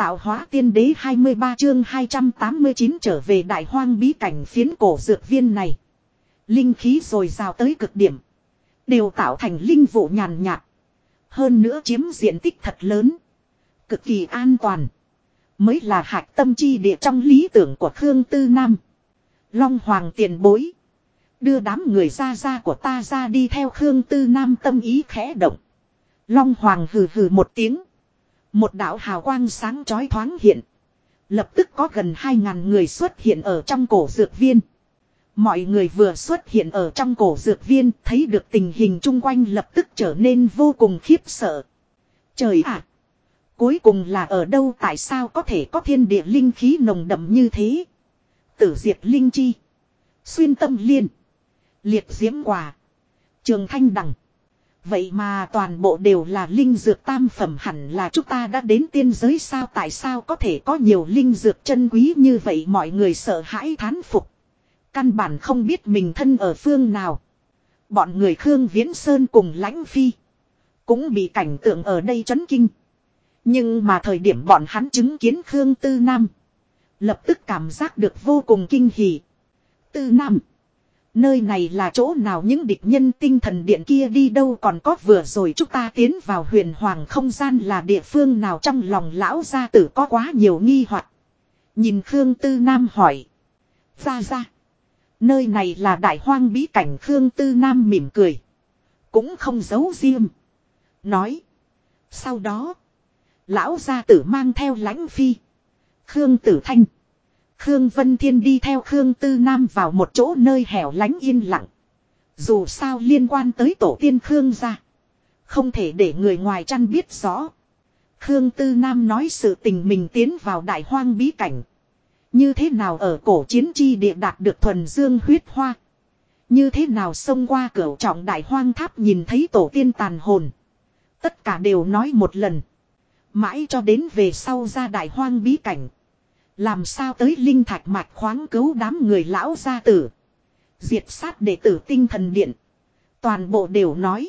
Tạo hóa tiên đế 23 chương 289 trở về đại hoang bí cảnh phiến cổ dược viên này. Linh khí dồi dào tới cực điểm. Đều tạo thành linh vụ nhàn nhạt. Hơn nữa chiếm diện tích thật lớn. Cực kỳ an toàn. Mới là hạch tâm chi địa trong lý tưởng của Khương Tư Nam. Long Hoàng tiền bối. Đưa đám người ra của ta ra đi theo Khương Tư Nam tâm ý khẽ động. Long Hoàng hừ hừ một tiếng. Một đạo hào quang sáng chói thoáng hiện. Lập tức có gần 2.000 người xuất hiện ở trong cổ dược viên. Mọi người vừa xuất hiện ở trong cổ dược viên thấy được tình hình chung quanh lập tức trở nên vô cùng khiếp sợ. Trời ạ! Cuối cùng là ở đâu, tại sao có thể có thiên địa linh khí nồng đậm như thế? Tử diệt linh chi. Xuyên tâm liên. Liệt diễm quả. Trường thanh đằng. Vậy mà toàn bộ đều là linh dược tam phẩm, hẳn là chúng ta đã đến tiên giới sao? Tại sao có thể có nhiều linh dược chân quý như vậy? Mọi người sợ hãi thán phục. Căn bản không biết mình thân ở phương nào. Bọn người Khương Viễn Sơn cùng Lãnh Phi cũng bị cảnh tượng ở đây chấn kinh. Nhưng mà thời điểm bọn hắn chứng kiến Khương Tư Nam, lập tức cảm giác được vô cùng kinh hỉ. Tư Nam, nơi này là chỗ nào? Những địch nhân tinh thần điện kia đi đâu? Còn có vừa rồi chúng ta tiến vào huyền hoàng không gian là địa phương nào? Trong lòng lão gia tử có quá nhiều nghi hoặc. Nhìn Khương Tư Nam hỏi. Ra. Nơi này là đại hoang bí cảnh. Khương Tư Nam mỉm cười. Cũng không giấu riêng. Nói. Sau đó. Lão gia tử mang theo Lãnh Phi. Khương Tử Thanh. Khương Vân Thiên đi theo Khương Tư Nam vào một chỗ nơi hẻo lánh yên lặng. Dù sao liên quan tới tổ tiên Khương gia, không thể để người ngoài chăn biết rõ. Khương Tư Nam nói sự tình mình tiến vào đại hoang bí cảnh. Như thế nào ở cổ chiến chi địa đạt được thuần dương huyết hoa. Như thế nào xông qua cửu trọng đại hoang tháp nhìn thấy tổ tiên tàn hồn. Tất cả đều nói một lần. Mãi cho đến về sau ra đại hoang bí cảnh. Làm sao tới linh thạch mạch khoáng cứu đám người lão gia tử. Diệt sát đệ tử tinh thần điện. Toàn bộ đều nói.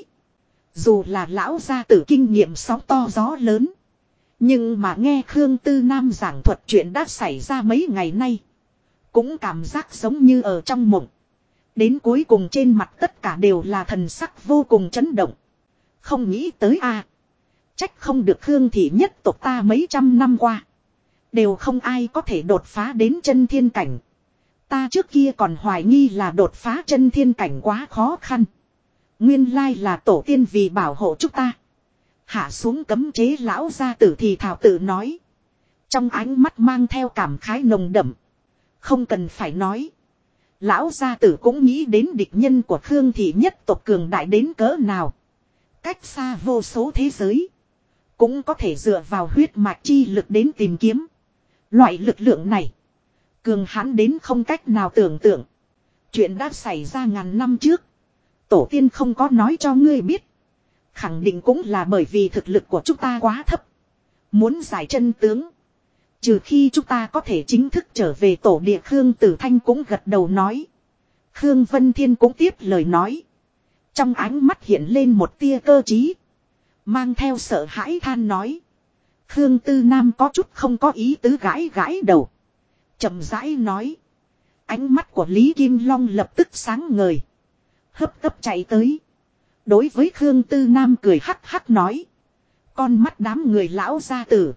Dù là lão gia tử kinh nghiệm sóng to gió lớn. Nhưng mà nghe Khương Tư Nam giảng thuật chuyện đã xảy ra mấy ngày nay. Cũng cảm giác giống như ở trong mộng. Đến cuối cùng trên mặt tất cả đều là thần sắc vô cùng chấn động. Không nghĩ tới a, trách không được Khương thị nhất tộc ta mấy trăm năm qua. Đều không ai có thể đột phá đến chân thiên cảnh. Ta trước kia còn hoài nghi là đột phá chân thiên cảnh quá khó khăn. Nguyên lai là tổ tiên vì bảo hộ chúng ta. Hạ xuống cấm chế lão gia tử thì thảo tự nói. Trong ánh mắt mang theo cảm khái nồng đậm. Không cần phải nói. Lão gia tử cũng nghĩ đến địch nhân của Khương thị nhất tộc cường đại đến cỡ nào. Cách xa vô số thế giới. Cũng có thể dựa vào huyết mạch chi lực đến tìm kiếm. Loại lực lượng này. Cường hãn đến không cách nào tưởng tượng. Chuyện đã xảy ra ngàn năm trước. Tổ tiên không có nói cho ngươi biết. Khẳng định cũng là bởi vì thực lực của chúng ta quá thấp. Muốn giải chân tướng. Trừ khi chúng ta có thể chính thức trở về tổ địa. Khương Tử Thanh cũng gật đầu nói. Khương Vân Thiên cũng tiếp lời nói. Trong ánh mắt hiện lên một tia cơ trí. Mang theo sợ hãi than nói. Khương Tư Nam có chút không có ý tứ gãi đầu. Chậm rãi nói. Ánh mắt của Lý Kim Long lập tức sáng ngời. Hấp tấp chạy tới. Đối với Khương Tư Nam cười hắc hắc nói. Con mắt đám người lão gia tử.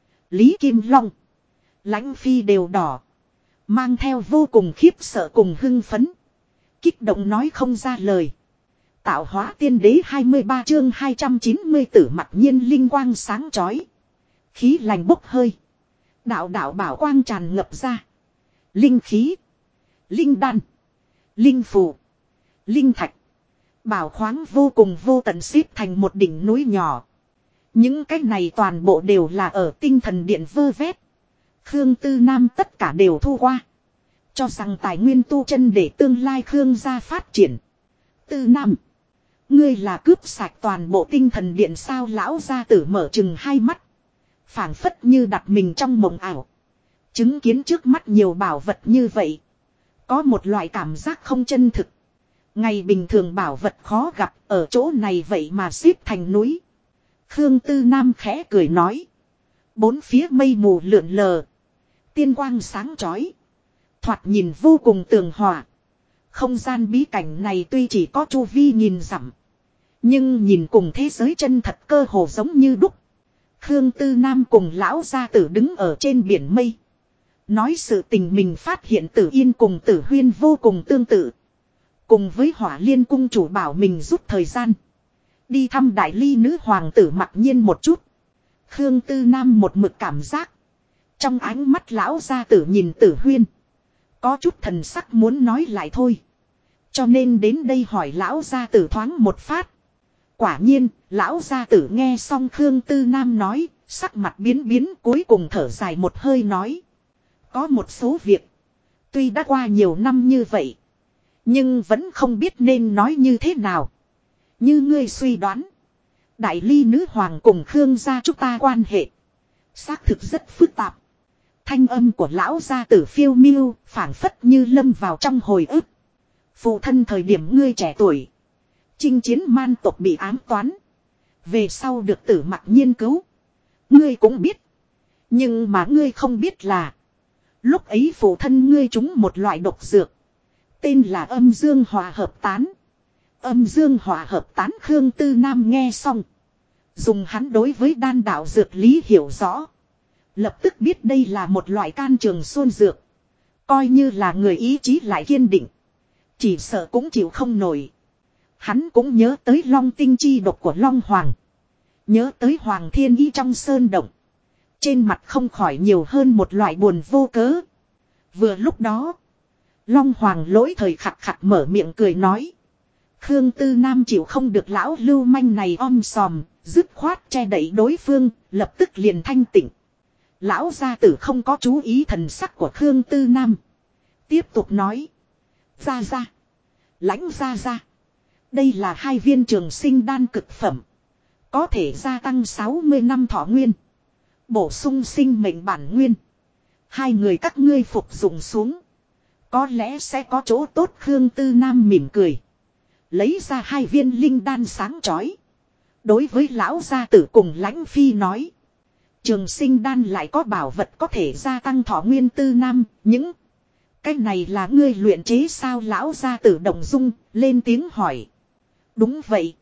Lý Kim Long. Lãnh Phi đều đỏ. Mang theo vô cùng khiếp sợ cùng hưng phấn. Kích động nói không ra lời. Tạo hóa tiên đế 23 chương 290 tử mặc nhiên linh quang sáng chói. Khí lành bốc hơi. Đạo bảo quang tràn ngập ra. Linh khí. Linh đan. Linh phù. Linh thạch. Bảo khoáng vô cùng vô tận xếp thành một đỉnh núi nhỏ. Những cái này toàn bộ đều là ở tinh thần điện vơ vét. Khương Tư Nam tất cả đều thu qua. Cho rằng tài nguyên tu chân để tương lai Khương gia phát triển. Tư Nam. Ngươi là cướp sạch toàn bộ tinh thần điện sao? Lão gia tử mở chừng hai mắt. Phảng phất như đặt mình trong mộng ảo. Chứng kiến trước mắt nhiều bảo vật như vậy. Có một loại cảm giác không chân thực. Ngày bình thường bảo vật khó gặp, ở chỗ này vậy mà xếp thành núi. Khương Tư Nam khẽ cười nói. Bốn phía mây mù lượn lờ. Tiên quang sáng chói. Thoạt nhìn vô cùng tường hòa. Không gian bí cảnh này tuy chỉ có chu vi nghìn dặm. Nhưng nhìn cùng thế giới chân thật cơ hồ giống như đúc. Khương Tư Nam cùng lão gia tử đứng ở trên biển mây. Nói sự tình mình phát hiện Tử Yên cùng Tử Huyên vô cùng tương tự. Cùng với Hỏa Liên cung chủ bảo mình rút thời gian. Đi thăm đại ly nữ hoàng tử mặc nhiên một chút. Khương Tư Nam một mực cảm giác. Trong ánh mắt lão gia tử nhìn Tử Huyên. Có chút thần sắc muốn nói lại thôi. Cho nên đến đây hỏi lão gia tử thoáng một phát. Quả nhiên, lão gia tử nghe xong Khương Tư Nam nói, sắc mặt biến biến cuối cùng thở dài một hơi nói. Có một số việc, tuy đã qua nhiều năm như vậy, nhưng vẫn không biết nên nói như thế nào. Như ngươi suy đoán, đại ly nữ hoàng cùng Khương gia chúng ta quan hệ, xác thực rất phức tạp. Thanh âm của lão gia tử phiêu miêu, phảng phất như lâm vào trong hồi ức. Phụ thân thời điểm ngươi trẻ tuổi, chinh chiến man tộc bị ám toán. Về sau được Tử Mặc nhiên cứu. Ngươi cũng biết. Nhưng mà ngươi không biết là. Lúc ấy phụ thân ngươi trúng một loại độc dược. Tên là âm dương hòa hợp tán. Âm dương hòa hợp tán Khương Tư Nam nghe xong. Dùng hắn đối với đan đạo dược lý hiểu rõ. Lập tức biết đây là một loại can trường xuân dược. Coi như là người ý chí lại kiên định. Chỉ sợ cũng chịu không nổi. Hắn cũng nhớ tới long tinh chi độc của Long Hoàng. Nhớ tới Hoàng Thiên Ý trong sơn động. Trên mặt không khỏi nhiều hơn một loại buồn vô cớ. Vừa lúc đó. Long Hoàng lỗi thời khặt khặt mở miệng cười nói. Khương Tư Nam chịu không được lão lưu manh này om sòm. Dứt khoát che đậy đối phương. Lập tức liền thanh tỉnh. Lão gia tử không có chú ý thần sắc của Khương Tư Nam. Tiếp tục nói. Ra ra. Lãnh ra ra. Đây là 2 viên trường sinh đan cực phẩm. Có thể gia tăng 60 năm thọ nguyên. Bổ sung sinh mệnh bản nguyên. 2 người các ngươi phục dụng xuống. Có lẽ sẽ có chỗ tốt. Khương Tư Nam mỉm cười. Lấy ra 2 viên linh đan sáng chói. Đối với lão gia tử cùng Lãnh Phi nói. Trường sinh đan lại có bảo vật có thể gia tăng thọ nguyên. Tư Nam. Những cái này là ngươi luyện chế sao? Lão gia tử động dung lên tiếng hỏi. Đúng vậy.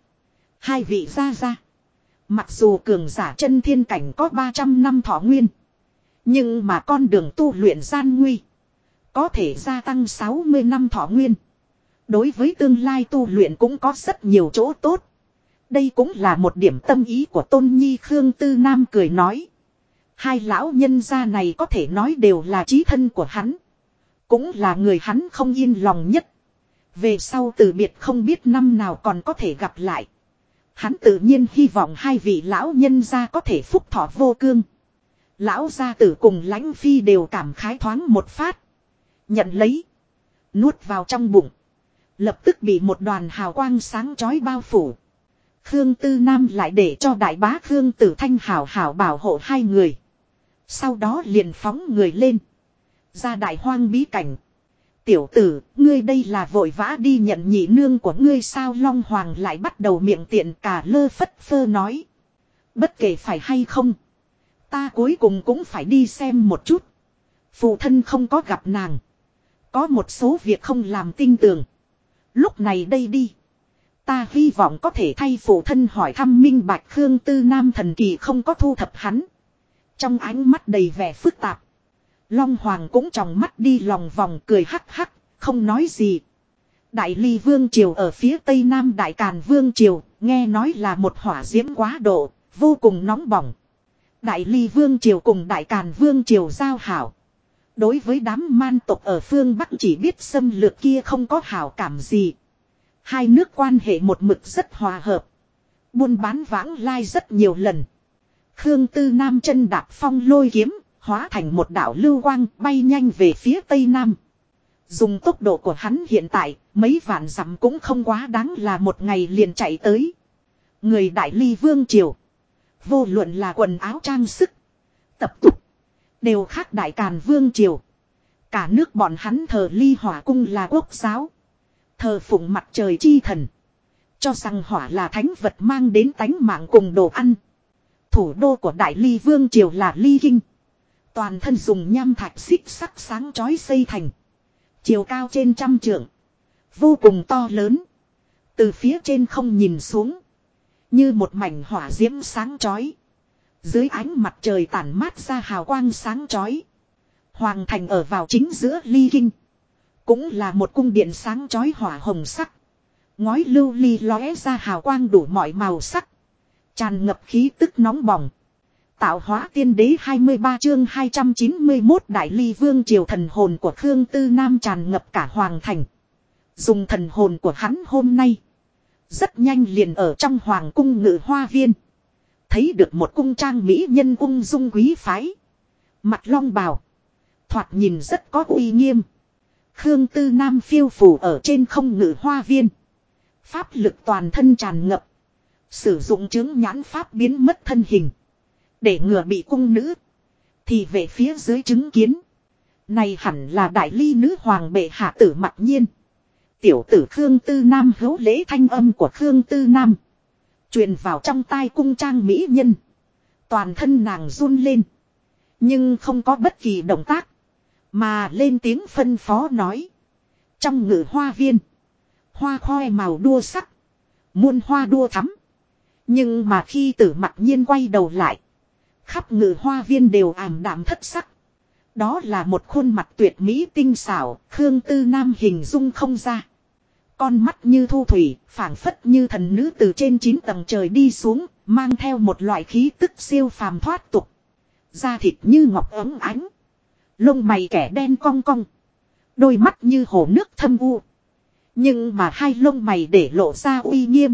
2 vị gia gia. Mặc dù cường giả chân thiên cảnh có 300 năm thọ nguyên. Nhưng mà con đường tu luyện gian nguy. Có thể gia tăng 60 năm thọ nguyên. Đối với tương lai tu luyện cũng có rất nhiều chỗ tốt. Đây cũng là một điểm tâm ý của Tôn Nhi. Khương Tư Nam cười nói. 2 lão nhân gia này có thể nói đều là chí thân của hắn. Cũng là người hắn không yên lòng nhất. Về sau từ biệt không biết năm nào còn có thể gặp lại. Hắn tự nhiên hy vọng 2 vị lão nhân gia có thể phúc thọ vô cương. Lão gia tử cùng Lãnh Phi đều cảm khái thoáng một phát. Nhận lấy. Nuốt vào trong bụng. Lập tức bị một đoàn hào quang sáng chói bao phủ. Khương Tư Nam lại để cho đại bá Khương Tử Thanh hảo hảo bảo hộ 2 người. Sau đó liền phóng người lên. Ra đại hoang bí cảnh. Tiểu tử, ngươi đây là vội vã đi nhận nhị nương của ngươi sao? Long Hoàng lại bắt đầu miệng tiện cả lơ phất phơ nói. Bất kể phải hay không. Ta cuối cùng cũng phải đi xem một chút. Phụ thân không có gặp nàng. Có một số việc không làm tin tưởng. Lúc này đây đi. Ta hy vọng có thể thay phụ thân hỏi thăm minh bạch. Khương Tư Nam thần kỳ không có thu thập hắn. Trong ánh mắt đầy vẻ phức tạp. Long Hoàng cũng tròng mắt đi lòng vòng cười hắc hắc, không nói gì. Đại Ly Vương Triều ở phía tây nam Đại Càn Vương Triều, nghe nói là một hỏa diễm quá độ, vô cùng nóng bỏng. Đại Ly Vương Triều cùng Đại Càn Vương Triều giao hảo. Đối với đám man tộc ở phương Bắc chỉ biết xâm lược kia không có hảo cảm gì. 2 nước quan hệ một mực rất hòa hợp. Buôn bán vãng lai rất nhiều lần. Khương Tư Nam chân đạp phong lôi kiếm. Hóa thành một đạo lưu quang bay nhanh về phía tây nam. Dùng tốc độ của hắn hiện tại, mấy vạn dặm cũng không quá đáng là một ngày liền chạy tới. Người Đại Ly Vương Triều. Vô luận là quần áo trang sức, tập tục, đều khác Đại Càn Vương Triều. Cả nước bọn hắn thờ Ly Hỏa Cung là quốc giáo. Thờ phụng mặt trời chi thần. Cho rằng hỏa là thánh vật mang đến tánh mạng cùng đồ ăn. Thủ đô của Đại Ly Vương Triều là Ly Kinh. Toàn thân dùng nham thạch xích sắc sáng chói xây thành. Chiều cao trên 100 trượng. Vô cùng to lớn. Từ phía trên không nhìn xuống. Như một mảnh hỏa diễm sáng chói. Dưới ánh mặt trời tản mát ra hào quang sáng chói. Hoàng thành ở vào chính giữa Ly Kinh. Cũng là một cung điện sáng chói hỏa hồng sắc. Ngói lưu ly lóe ra hào quang đủ mọi màu sắc. Tràn ngập khí tức nóng bỏng. Tạo hóa tiên đế 23 chương 291 Đại Ly Vương Triều thần hồn của Khương Tư Nam tràn ngập cả hoàng thành. Dùng thần hồn của hắn hôm nay. Rất nhanh liền ở trong hoàng cung ngự hoa viên. Thấy được một cung trang mỹ nhân ung dung quý phái. Mặt long bào. Thoạt nhìn rất có uy nghiêm. Khương Tư Nam phiêu phù ở trên không ngự hoa viên. Pháp lực toàn thân tràn ngập. Sử dụng chứng nhãn pháp biến mất thân hình. Để ngừa bị cung nữ. Thì về phía dưới chứng kiến. Này hẳn là Đại Ly nữ hoàng bệ hạ Tử Mặc Nhiên. Tiểu tử Khương Tư Nam hữu lễ thanh âm của Khương Tư Nam. Truyền vào trong tai cung trang mỹ nhân. Toàn thân nàng run lên. Nhưng không có bất kỳ động tác. Mà lên tiếng phân phó nói. Trong ngự hoa viên. Hoa khoe màu đua sắc. Muôn hoa đua thắm. Nhưng mà khi Tử Mặc Nhiên quay đầu lại. Khắp ngự hoa viên đều ảm đạm thất sắc. Đó là một khuôn mặt tuyệt mỹ tinh xảo. Khương Tư Nam hình dung không ra. Con mắt như thu thủy, phảng phất như thần nữ từ trên 9 tầng trời đi xuống, mang theo một loại khí tức siêu phàm thoát tục. Da thịt như ngọc óng ánh. Lông mày kẻ đen cong cong. Đôi mắt như hồ nước thâm u. Nhưng mà hai lông mày để lộ ra uy nghiêm.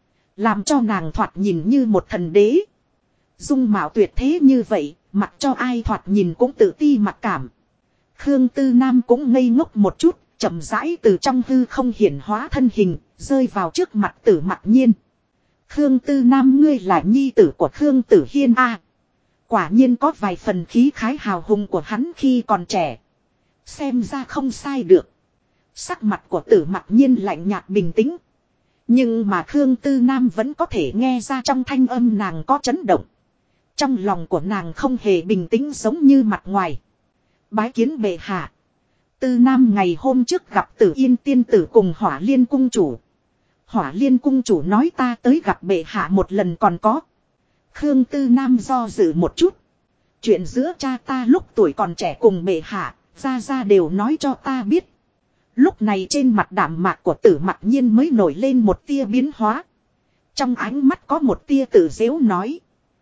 Làm cho nàng thoạt nhìn như một thần đế. Dung mạo tuyệt thế như vậy, mặc cho ai thoạt nhìn cũng tự ti mặc cảm. Khương Tư Nam cũng ngây ngốc một chút. Chậm rãi từ trong hư không hiển hóa thân hình, rơi vào trước mặt Tử Mặc Nhiên. Khương Tư Nam ngươi là nhi tử của Khương Tử Hiên a. Quả nhiên có vài phần khí khái hào hùng của hắn khi còn trẻ. Xem ra không sai được. Sắc mặt của Tử Mặc Nhiên lạnh nhạt bình tĩnh. Nhưng mà Khương Tư Nam vẫn có thể nghe ra trong thanh âm nàng có chấn động. Trong lòng của nàng không hề bình tĩnh giống như mặt ngoài. Bái kiến bệ hạ. Tư Nam ngày hôm trước gặp Tử Yên tiên tử cùng Hỏa Liên cung chủ. Hỏa Liên cung chủ nói ta tới gặp bệ hạ một lần còn có. Khương Tư Nam do dự một chút. Chuyện giữa cha ta lúc tuổi còn trẻ cùng bệ hạ, ra đều nói cho ta biết. Lúc này trên mặt đạm mạc của Tử Mặc Nhiên mới nổi lên một tia biến hóa. Trong ánh mắt có một tia tự giễu nói.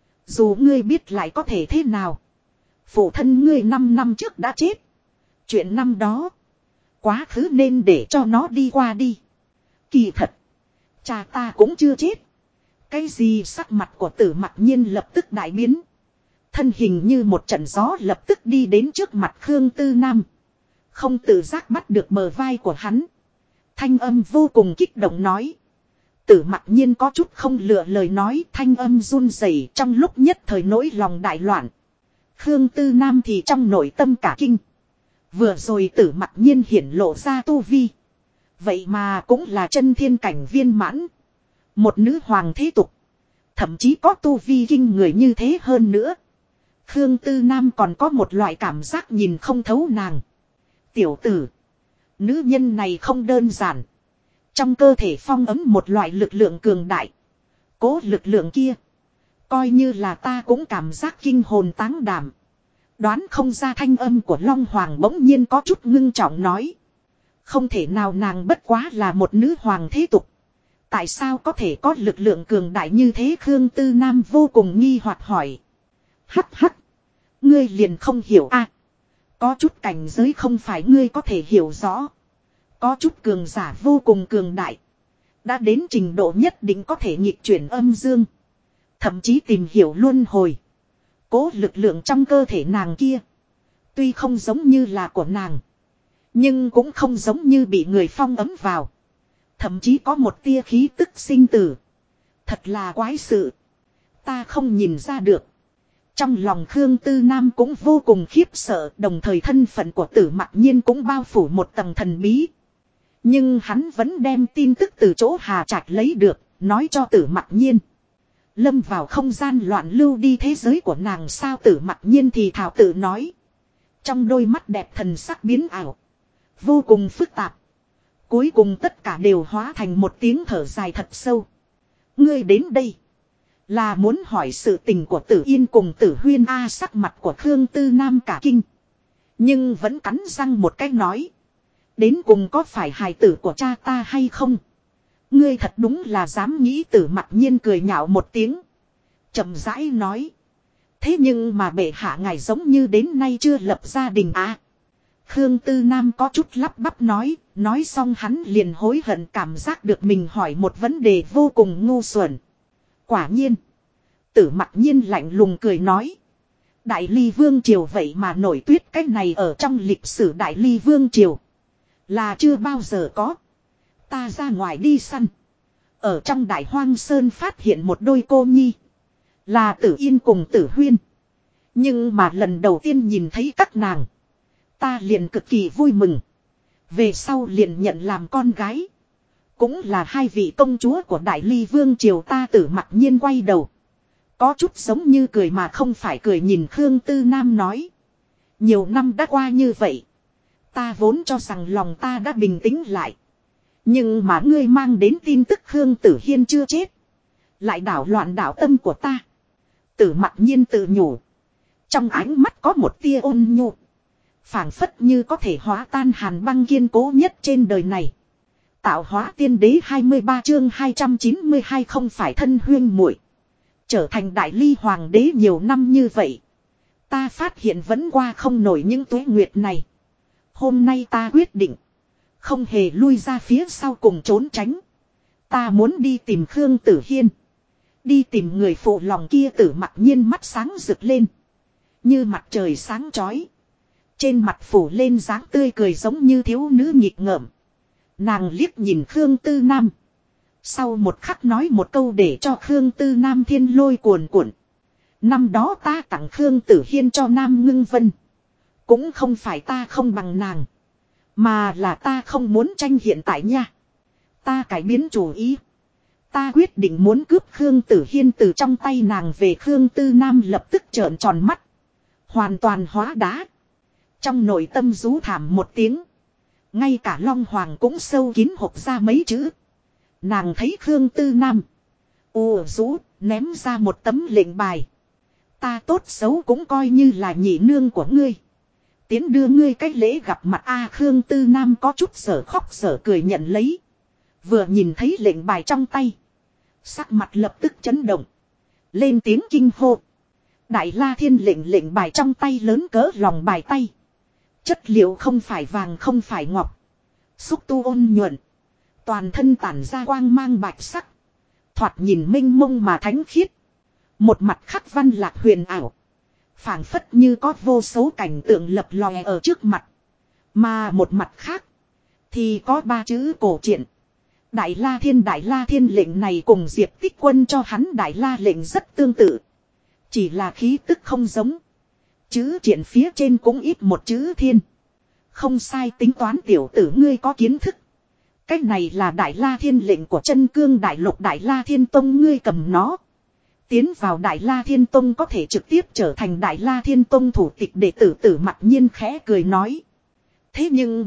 Dù ngươi biết lại có thể thế nào. Phụ thân ngươi 5 năm trước đã chết. Chuyện năm đó. Quá khứ nên để cho nó đi qua đi. Kỳ thật. Cha ta cũng chưa chết. Cái gì sắc mặt của Tử Mặc Nhiên lập tức đại biến. Thân hình như một trận gió lập tức đi đến trước mặt Khương Tư Nam. Không tự giác bắt được bờ vai của hắn. Thanh âm vô cùng kích động nói. Tử Mặc Nhiên có chút không lựa lời nói, thanh âm run rẩy trong lúc nhất thời nỗi lòng đại loạn. Khương Tư Nam thì trong nội tâm cả kinh. Vừa rồi Tử Mặc Nhiên hiển lộ ra tu vi. Vậy mà cũng là chân thiên cảnh viên mãn. Một nữ hoàng thế tục. Thậm chí có tu vi kinh người như thế hơn nữa. Khương Tư Nam còn có một loại cảm giác nhìn không thấu nàng. Tiểu tử. Nữ nhân này không đơn giản. Trong cơ thể phong ấm một loại lực lượng cường đại. Cố lực lượng kia. Coi như là ta cũng cảm giác kinh hồn táng đảm. Đoán không ra thanh âm của Long Hoàng bỗng nhiên có chút ngưng trọng nói. Không thể nào nàng bất quá là một nữ hoàng thế tục. Tại sao có thể có lực lượng cường đại như thế Khương Tư Nam vô cùng nghi hoặc hỏi. Hắc hắc. Ngươi liền không hiểu a? Có chút cảnh giới không phải ngươi có thể hiểu rõ. Có chút cường giả vô cùng cường đại. Đã đến trình độ nhất định có thể nghịch chuyển âm dương. Thậm chí tìm hiểu luân hồi. Cố lực lượng trong cơ thể nàng kia. Tuy không giống như là của nàng. Nhưng cũng không giống như bị người phong ấm vào. Thậm chí có một tia khí tức sinh tử. Thật là quái sự. Ta không nhìn ra được. Trong lòng Khương Tư Nam cũng vô cùng khiếp sợ. Đồng thời thân phận của Tử Mặc Nhiên cũng bao phủ một tầng thần bí. Nhưng hắn vẫn đem tin tức từ chỗ Hà Trạch lấy được. Nói cho Tử Mặc Nhiên. Lâm vào không gian loạn lưu đi thế giới của nàng sao Tử Mặc Nhiên thì thảo tự nói. Trong đôi mắt đẹp thần sắc biến ảo. Vô cùng phức tạp. Cuối cùng tất cả đều hóa thành một tiếng thở dài thật sâu. Ngươi đến đây. Là muốn hỏi sự tình của Tử Yên cùng Tử Huyên A sắc mặt của Khương Tư Nam cả kinh. Nhưng vẫn cắn răng một cái nói. Đến cùng có phải hài tử của cha ta hay không? Ngươi thật đúng là dám nghĩ Tử Mặc Nhiên cười nhạo một tiếng. Chậm rãi nói. Thế nhưng mà bệ hạ ngài giống như đến nay chưa lập gia đình à. Khương Tư Nam có chút lắp bắp nói xong hắn liền hối hận cảm giác được mình hỏi một vấn đề vô cùng ngu xuẩn. Quả nhiên. Tử Mặc Nhiên lạnh lùng cười nói. Đại Ly Vương Triều vậy mà nổi tuyết cách này ở trong lịch sử Đại Ly Vương Triều. Là chưa bao giờ có. Ta ra ngoài đi săn. Ở trong Đại Hoang Sơn phát hiện một đôi cô nhi. Là Tử Yên cùng Tử Huyên. Nhưng mà lần đầu tiên nhìn thấy các nàng. Ta liền cực kỳ vui mừng. Về sau liền nhận làm con gái. Cũng là hai vị công chúa của Đại Ly Vương Triều ta Tử Mặc Nhiên quay đầu. Có chút giống như cười mà không phải cười nhìn Khương Tư Nam nói. Nhiều năm đã qua như vậy. Ta vốn cho rằng lòng ta đã bình tĩnh lại. Nhưng mà ngươi mang đến tin tức Khương Tử Hiên chưa chết. Lại đảo loạn đảo tâm của ta. Tử Mặc Nhiên tự nhủ. Trong ánh mắt có một tia ôn nhu. Phảng phất như có thể hóa tan hàn băng kiên cố nhất trên đời này. Tạo hóa tiên đế 23 chương 292 không phải thân huyên muội. Trở thành Đại Ly Hoàng đế nhiều năm như vậy. Ta phát hiện vẫn qua không nổi những tuế nguyệt này. Hôm nay ta quyết định. Không hề lui ra phía sau cùng trốn tránh. Ta muốn đi tìm Khương Tử Hiên. Đi tìm người phụ lòng kia Tử Mặc Nhiên mắt sáng rực lên. Như mặt trời sáng chói. Trên mặt phủ lên dáng tươi cười giống như thiếu nữ nghịch ngợm. Nàng liếc nhìn Khương Tư Nam. Sau một khắc nói một câu để cho Khương Tư Nam thiên lôi cuồn cuộn. Năm đó ta tặng Khương Tử Hiên cho Nam Ngưng Vân. Cũng không phải ta không bằng nàng. Mà là ta không muốn tranh hiện tại nha. Ta cải biến chủ ý. Ta quyết định muốn cướp Khương Tử Hiên từ trong tay nàng về Khương Tư Nam lập tức trợn tròn mắt. Hoàn toàn hóa đá. Trong nội tâm rú thảm một tiếng. Ngay cả Long Hoàng cũng sâu kín hộc ra mấy chữ. Nàng thấy Khương Tư Nam. Ồ rú ném ra một tấm lệnh bài. Ta tốt xấu cũng coi như là nhị nương của ngươi. Tiến đưa ngươi cách lễ gặp mặt A Khương Tư Nam có chút sở khóc sở cười nhận lấy. Vừa nhìn thấy lệnh bài trong tay. Sắc mặt lập tức chấn động. Lên tiếng kinh hô. Đại La Thiên lệnh bài trong tay lớn cỡ lòng bài tay. Chất liệu không phải vàng không phải ngọc. Xúc tu ôn nhuận. Toàn thân tản ra quang mang bạch sắc. Thoạt nhìn minh mông mà thánh khiết. Một mặt khắc văn lạc huyền ảo. Phảng phất như có vô số cảnh tượng lập lòe ở trước mặt. Mà một mặt khác. Thì có ba chữ cổ truyện. Đại La Thiên lệnh này cùng Diệp Tích Quân cho hắn Đại La lệnh rất tương tự. Chỉ là khí tức không giống. Chữ truyện phía trên cũng ít một chữ thiên. Không sai tính toán tiểu tử ngươi có kiến thức. Cái này là Đại La Thiên lệnh của chân cương đại lục Đại La Thiên Tông ngươi cầm nó. Tiến vào Đại La Thiên Tông có thể trực tiếp trở thành Đại La Thiên Tông thủ tịch đệ tử Tử Mặc Nhiên khẽ cười nói. Thế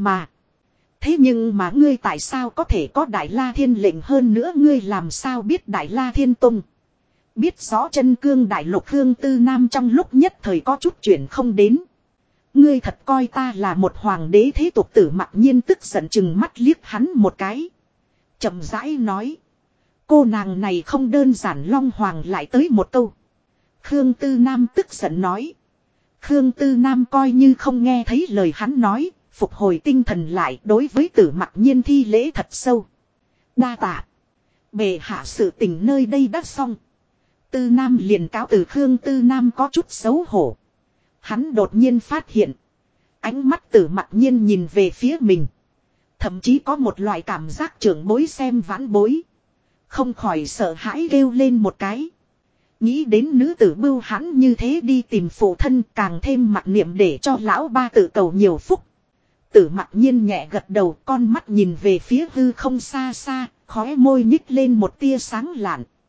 nhưng mà ngươi tại sao có thể có Đại La Thiên lệnh hơn nữa ngươi làm sao biết Đại La Thiên Tông. Biết rõ chân cương đại lục Khương Tư Nam trong lúc nhất thời có chút chuyện không đến. Ngươi thật coi ta là một hoàng đế thế tục Tử Mặc Nhiên tức giận chừng mắt liếc hắn một cái. Chậm rãi nói. Cô nàng này không đơn giản Long Hoàng lại tới một câu. Khương Tư Nam tức giận nói. Khương Tư Nam coi như không nghe thấy lời hắn nói. Phục hồi tinh thần lại đối với Tử Mặc Nhiên thi lễ thật sâu. Đa tạ. Bệ hạ sự tình nơi đây đã xong. Tư Nam liền cáo từ Khương Tư Nam có chút xấu hổ. Hắn đột nhiên phát hiện. Ánh mắt Tử Mặc Nhiên nhìn về phía mình. Thậm chí có một loại cảm giác trưởng bối xem vãn bối. Không khỏi sợ hãi kêu lên một cái. Nghĩ đến nữ tử bưu hắn như thế đi tìm phụ thân càng thêm mặc niệm để cho lão ba tự cầu nhiều phúc. Tử Mặc Nhiên nhẹ gật đầu con mắt nhìn về phía hư không xa xa, khóe môi nhích lên một tia sáng lạn.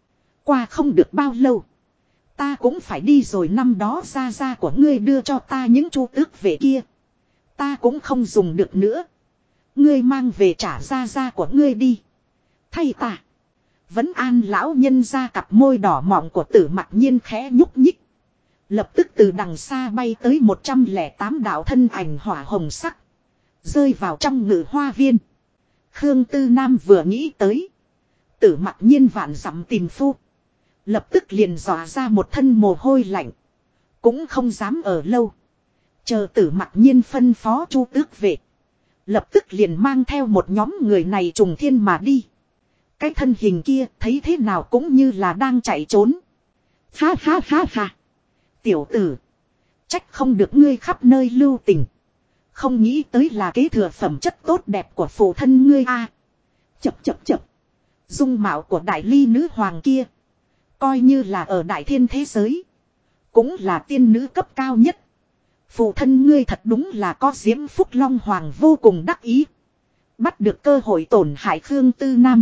Qua không được bao lâu. Ta cũng phải đi rồi, năm đó gia gia của ngươi đưa cho ta những chu tước vệ kia. Ta cũng không dùng được nữa. Ngươi mang về trả gia gia của ngươi đi. Thay ta. Vẫn an lão nhân ra cặp môi đỏ mọng của Tử Mặc Nhiên khẽ nhúc nhích. Lập tức từ đằng xa bay tới 108 đạo thân ảnh hỏa hồng sắc. Rơi vào trong ngự hoa viên. Khương Tư Nam vừa nghĩ tới. Tử Mặc Nhiên vạn dặm tìm phu. Lập tức liền dò ra một thân mồ hôi lạnh. Cũng không dám ở lâu. Chờ Tử Mặc Nhiên phân phó chu tước về. Lập tức liền mang theo một nhóm người này trùng thiên mà đi. Cái thân hình kia thấy thế nào cũng như là đang chạy trốn. Ha ha ha ha. Tiểu tử. Trách không được ngươi khắp nơi lưu tình. Không nghĩ tới là kế thừa phẩm chất tốt đẹp của phụ thân ngươi a. Chập chập chập. Dung mạo của đại ly nữ hoàng kia. Coi như là ở đại thiên thế giới. Cũng là tiên nữ cấp cao nhất. Phụ thân ngươi thật đúng là có diễm phúc long hoàng vô cùng đắc ý. Bắt được cơ hội tổn hại Khương Tư Nam.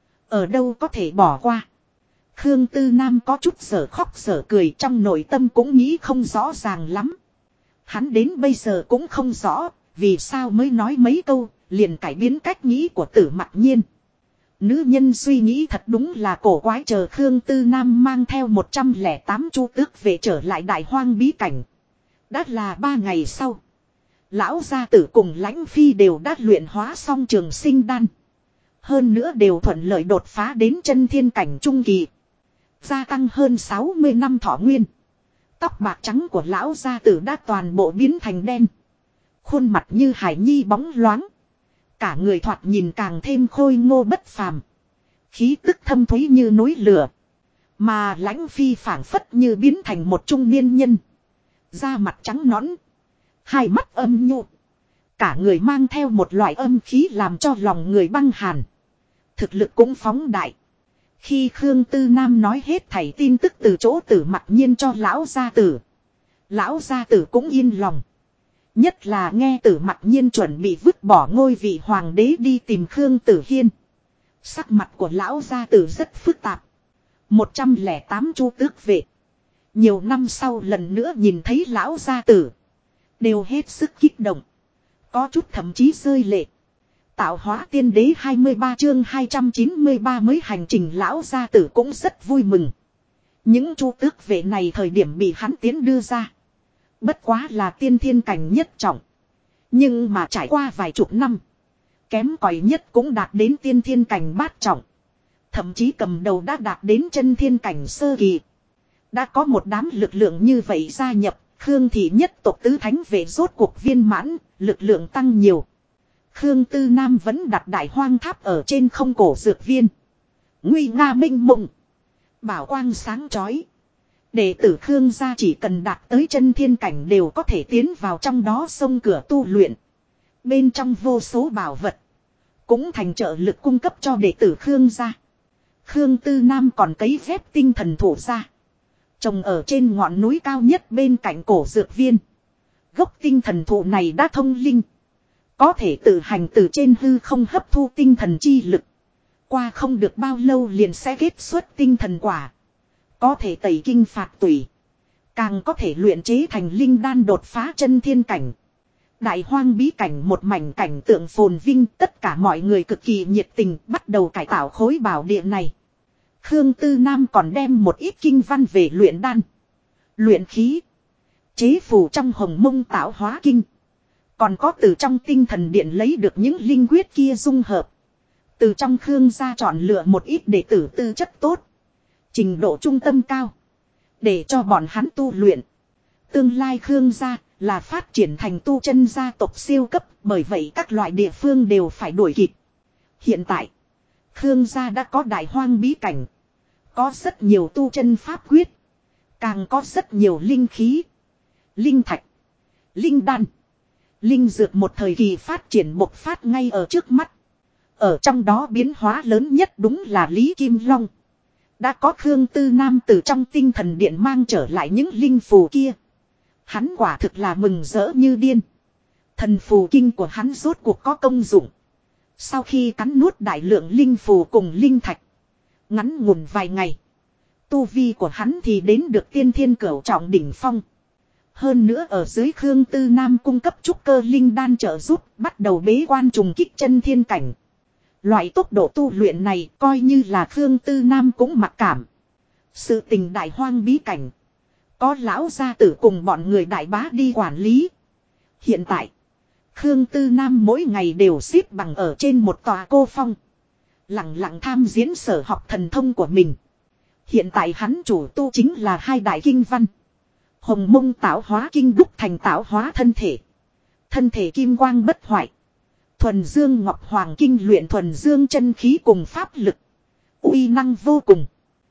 Ở đâu có thể bỏ qua. Khương Tư Nam có chút sở khóc sở cười, trong nội tâm cũng nghĩ không rõ ràng lắm. Hắn đến bây giờ cũng không rõ vì sao mới nói mấy câu liền cải biến cách nghĩ của Tử Mặc Nhiên. Nữ nhân suy nghĩ thật đúng là cổ quái. Chờ Khương Tư Nam mang theo 108 chu tước về trở lại đại hoang bí cảnh. Đã là 3 ngày sau. Lão gia tử cùng Lãnh Phi đều đã luyện hóa xong trường sinh đan. Hơn nữa đều thuận lợi đột phá đến chân thiên cảnh trung kỳ. Gia tăng hơn 60 năm thọ nguyên. Tóc bạc trắng của lão gia tử đã toàn bộ biến thành đen. Khuôn mặt như hải nhi bóng loáng. Cả người thoạt nhìn càng thêm khôi ngô bất phàm. Khí tức thâm thúy như núi lửa. Mà Lãnh Phi phảng phất như biến thành một trung niên nhân. Da mặt trắng nõn. Hai mắt âm nhu. Cả người mang theo một loại âm khí làm cho lòng người băng hàn. Thực lực cũng phóng đại. Khi Khương Tư Nam nói hết thảy tin tức từ chỗ Tử Mặc Nhiên cho lão gia tử. Lão gia tử cũng yên lòng. Nhất là nghe Tử Mặc Nhiên chuẩn bị vứt bỏ ngôi vị hoàng đế đi tìm Khương Tử Hiên. Sắc mặt của lão gia tử rất phức tạp. 108 chu tước vệ. Nhiều năm sau lần nữa nhìn thấy lão gia tử. Đều hết sức kích động. Có chút thậm chí rơi lệ. Tạo hóa tiên đế 23 chương 293 mới hành trình lão gia tử cũng rất vui mừng. Những chu tước vệ này thời điểm bị hắn tiến đưa ra. Bất quá là tiên thiên cảnh nhất trọng. Nhưng mà trải qua vài chục năm. Kém cỏi nhất cũng đạt đến tiên thiên cảnh bát trọng. Thậm chí cầm đầu đã đạt đến chân thiên cảnh sơ kỳ. Đã có một đám lực lượng như vậy gia nhập. Khương thị nhất tộc tứ thánh vệ rốt cuộc viên mãn. Lực lượng tăng nhiều. Khương Tư Nam vẫn đặt đại hoang tháp ở trên không cổ dược viên. Nguy nga minh mộng. Bảo quang sáng chói. Đệ tử Khương gia chỉ cần đạt tới chân thiên cảnh đều có thể tiến vào trong đó xông cửa tu luyện. Bên trong vô số bảo vật. Cũng thành trợ lực cung cấp cho đệ tử Khương gia. Khương Tư Nam còn cấy phép tinh thần thổ ra. Trồng ở trên ngọn núi cao nhất bên cạnh cổ dược viên. Gốc tinh thần thụ này đã thông linh. Có thể tự hành từ trên hư không hấp thu tinh thần chi lực. Qua không được bao lâu liền sẽ kết xuất tinh thần quả. Có thể tẩy kinh phạt tủy. Càng có thể luyện chế thành linh đan đột phá chân thiên cảnh. Đại hoang bí cảnh một mảnh cảnh tượng phồn vinh. Tất cả mọi người cực kỳ nhiệt tình bắt đầu cải tạo khối bảo địa này. Khương Tư Nam còn đem một ít kinh văn về luyện đan. Luyện khí. Chế phù trong hồng mông tạo hóa kinh. Còn có từ trong tinh thần điện lấy được những linh quyết kia dung hợp. Từ trong Khương gia chọn lựa một ít đệ tử tư chất tốt. Trình độ trung tâm cao. Để cho bọn hắn tu luyện. Tương lai Khương gia là phát triển thành tu chân gia tộc siêu cấp. Bởi vậy các loại địa phương đều phải đuổi kịp. Hiện tại. Khương gia đã có đại hoang bí cảnh. Có rất nhiều tu chân pháp quyết. Càng có rất nhiều linh khí. Linh thạch. Linh đan. Linh dược một thời kỳ phát triển bộc phát ngay ở trước mắt. Ở trong đó biến hóa lớn nhất đúng là Lý Kim Long. Đã có Khương Tư Nam từ trong tinh thần điện mang trở lại những linh phù kia. Hắn quả thực là mừng rỡ như điên. Thần phù kinh của hắn rốt cuộc có công dụng. Sau khi cắn nuốt đại lượng linh phù cùng linh thạch. Ngắn ngủn vài ngày. Tu vi của hắn thì đến được tiên thiên cửu trọng đỉnh phong. Hơn nữa ở dưới Khương Tư Nam cung cấp trúc cơ linh đan trợ giúp, bắt đầu bế quan trùng kích chân thiên cảnh. Loại tốc độ tu luyện này coi như là Khương Tư Nam cũng mặc cảm. Sự tình đại hoang bí cảnh. Có lão gia tử cùng bọn người đại bá đi quản lý. Hiện tại, Khương Tư Nam mỗi ngày đều xếp bằng ở trên một tòa cô phong. Lặng lặng tham diễn sở học thần thông của mình. Hiện tại hắn chủ tu chính là hai đại kinh văn. Hồng mông tạo hóa kinh đúc thành tạo hóa thân thể. Thân thể kim quang bất hoại. Thuần dương ngọc hoàng kinh luyện thuần dương chân khí cùng pháp lực. Uy năng vô cùng.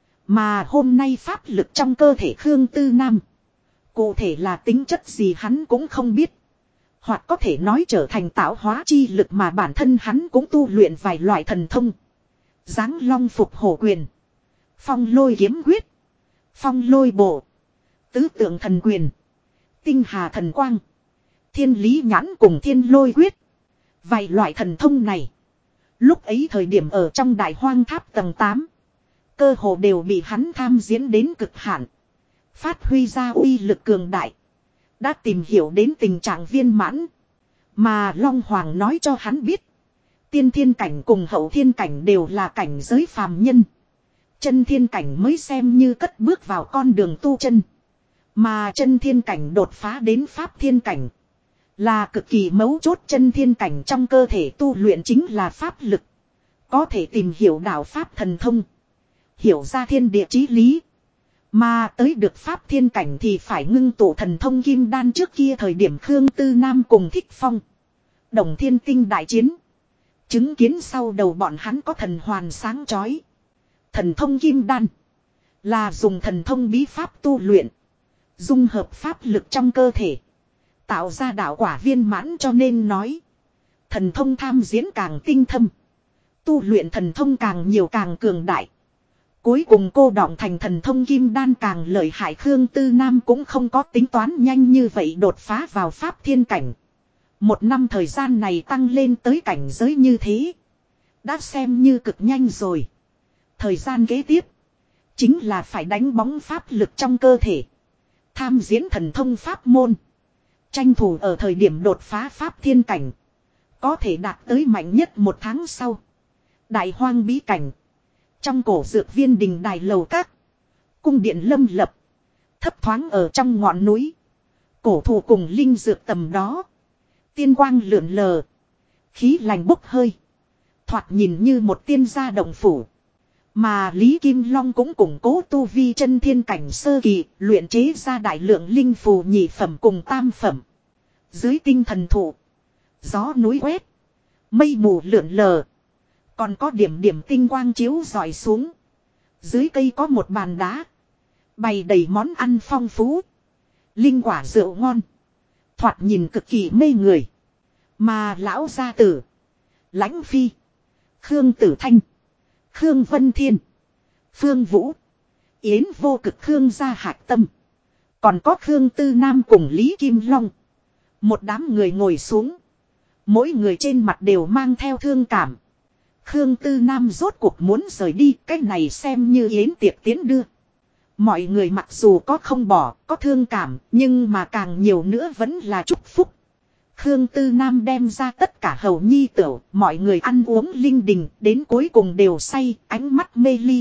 Mà hôm nay pháp lực trong cơ thể Khương Tư Nam. Cụ thể là tính chất gì hắn cũng không biết. Hoặc có thể nói trở thành tạo hóa chi lực mà bản thân hắn cũng tu luyện vài loại thần thông. Giáng long phục hổ quyền. Phong lôi kiếm quyết. Phong lôi bộ. Tứ tượng thần quyền. Tinh hà thần quang. Thiên lý nhãn cùng thiên lôi quyết. Vài loại thần thông này. Lúc ấy thời điểm ở trong đại hoang tháp tầng 8. Cơ hồ đều bị hắn tham diễn đến cực hạn. Phát huy ra uy lực cường đại. Đã tìm hiểu đến tình trạng viên mãn. Mà Long Hoàng nói cho hắn biết. Tiên thiên cảnh cùng hậu thiên cảnh đều là cảnh giới phàm nhân. Chân thiên cảnh mới xem như cất bước vào con đường tu chân. Mà chân thiên cảnh đột phá đến pháp thiên cảnh. Là cực kỳ mấu chốt. Chân thiên cảnh trong cơ thể tu luyện chính là pháp lực. Có thể tìm hiểu đạo pháp thần thông. Hiểu ra thiên địa chí lý. Mà tới được pháp thiên cảnh thì phải ngưng tụ thần thông kim đan. Trước kia thời điểm Khương Tư Nam cùng Thích Phong. Đồng thiên tinh đại chiến. Chứng kiến sau đầu bọn hắn có thần hoàn sáng chói. Thần thông kim đan. Là dùng thần thông bí pháp tu luyện. Dung hợp pháp lực trong cơ thể. Tạo ra đạo quả viên mãn cho nên nói. Thần thông tham diễn càng tinh thâm. Tu luyện thần thông càng nhiều càng cường đại. Cuối cùng cô đọng thành thần thông kim đan càng lợi hại. Khương Tư Nam cũng không có tính toán nhanh như vậy đột phá vào pháp thiên cảnh. Một năm thời gian này tăng lên tới cảnh giới như thế. Đã xem như cực nhanh rồi. Thời gian kế tiếp. Chính là phải đánh bóng pháp lực trong cơ thể. Tham diễn thần thông pháp môn. Tranh thủ ở thời điểm đột phá pháp thiên cảnh. Có thể đạt tới mạnh nhất một tháng sau. Đại hoang bí cảnh. Trong cổ dược viên đình đài lầu các. Cung điện lâm lập. Thấp thoáng ở trong ngọn núi. Cổ thụ cùng linh dược tầm đó. Tiên quang lượn lờ. Khí lành bốc hơi. Thoạt nhìn như một tiên gia động phủ. Mà Lý Kim Long cũng củng cố tu vi chân thiên cảnh sơ kỳ. Luyện chế ra đại lượng linh phù nhị phẩm cùng tam phẩm. Dưới tinh thần thụ. Gió núi quét. Mây mù lượn lờ. Còn có điểm điểm tinh quang chiếu rọi xuống. Dưới cây có một bàn đá. Bày đầy món ăn phong phú. Linh quả rượu ngon. Thoạt nhìn cực kỳ mê người. Mà lão gia tử. Lãnh Phi. Khương Tử Thanh. Khương Vân Thiên. Phương Vũ. Yến Vô Cực Khương gia hạc tâm. Còn có Khương Tư Nam cùng Lý Kim Long. Một đám người ngồi xuống. Mỗi người trên mặt đều mang theo thương cảm. Khương Tư Nam rốt cuộc muốn rời đi. Cái này xem như yến tiệc tiến đưa. Mọi người mặc dù có không bỏ, có thương cảm, nhưng mà càng nhiều nữa vẫn là chúc phúc. Khương Tư Nam đem ra tất cả hầu nhi tửu, mọi người ăn uống linh đình, đến cuối cùng đều say, ánh mắt mê ly.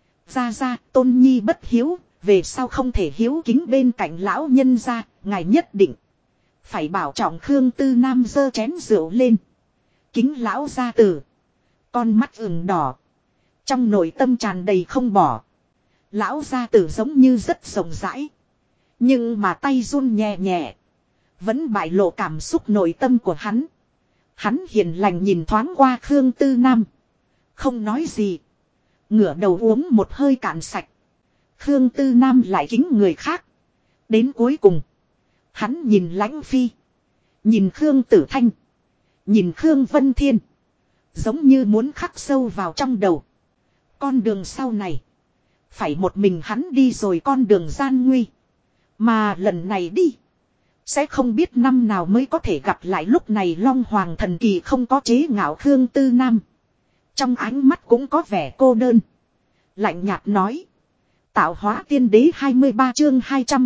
Ra, Tôn Nhi bất hiếu, về sau không thể hiếu kính bên cạnh lão nhân ra, ngài nhất định. Phải bảo trọng. Khương Tư Nam giơ chén rượu lên. Kính lão gia tử. Con mắt ửng đỏ. Trong nội tâm tràn đầy không bỏ. Lão gia tử giống như rất rộng rãi. Nhưng mà tay run nhẹ nhẹ. Vẫn bại lộ cảm xúc nội tâm của hắn. Hắn hiền lành nhìn thoáng qua Khương Tư Nam. Không nói gì. Ngửa đầu uống một hơi cạn sạch. Khương Tư Nam lại kính người khác. Đến cuối cùng. Hắn nhìn Lãnh Phi. Nhìn Khương Tử Thanh. Nhìn Khương Vân Thiên. Giống như muốn khắc sâu vào trong đầu. Con đường sau này. Phải một mình hắn đi rồi, con đường gian nguy. Mà lần này đi. Sẽ không biết năm nào mới có thể gặp lại. Lúc này Long Hoàng thần kỳ không có chế ngạo Khương Tư Nam. Trong ánh mắt cũng có vẻ cô đơn. Lạnh nhạt nói. Tạo hóa tiên đế 23 chương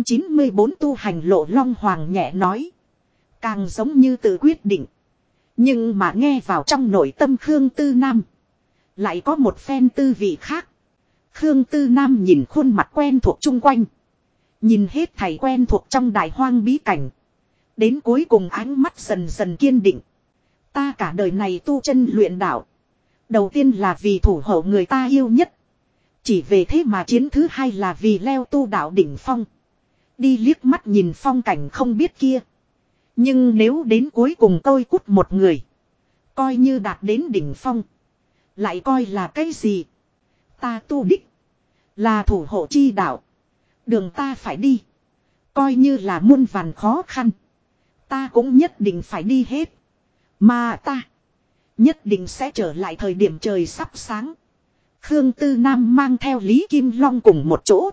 294 tu hành lộ Long Hoàng nhẹ nói. Càng giống như tự quyết định. Nhưng mà nghe vào trong nội tâm Khương Tư Nam. Lại có một phen tư vị khác. Khương Tư Nam nhìn khuôn mặt quen thuộc chung quanh. Nhìn hết thảy quen thuộc trong đại hoang bí cảnh. Đến cuối cùng ánh mắt dần dần kiên định. Ta cả đời này tu chân luyện đạo. Đầu tiên là vì thủ hộ người ta yêu nhất. Chỉ về thế mà chiến thứ hai là vì leo tu đạo đỉnh phong. Đi liếc mắt nhìn phong cảnh không biết kia. Nhưng nếu đến cuối cùng tôi cút một người. Coi như đạt đến đỉnh phong. Lại coi là cái gì? Ta tu đích. Là thủ hộ chi đạo. Đường ta phải đi. Coi như là muôn vàn khó khăn. Ta cũng nhất định phải đi hết. Mà ta. Nhất định sẽ trở lại thời điểm trời sắp sáng. Khương Tư Nam mang theo Lý Kim Long cùng một chỗ.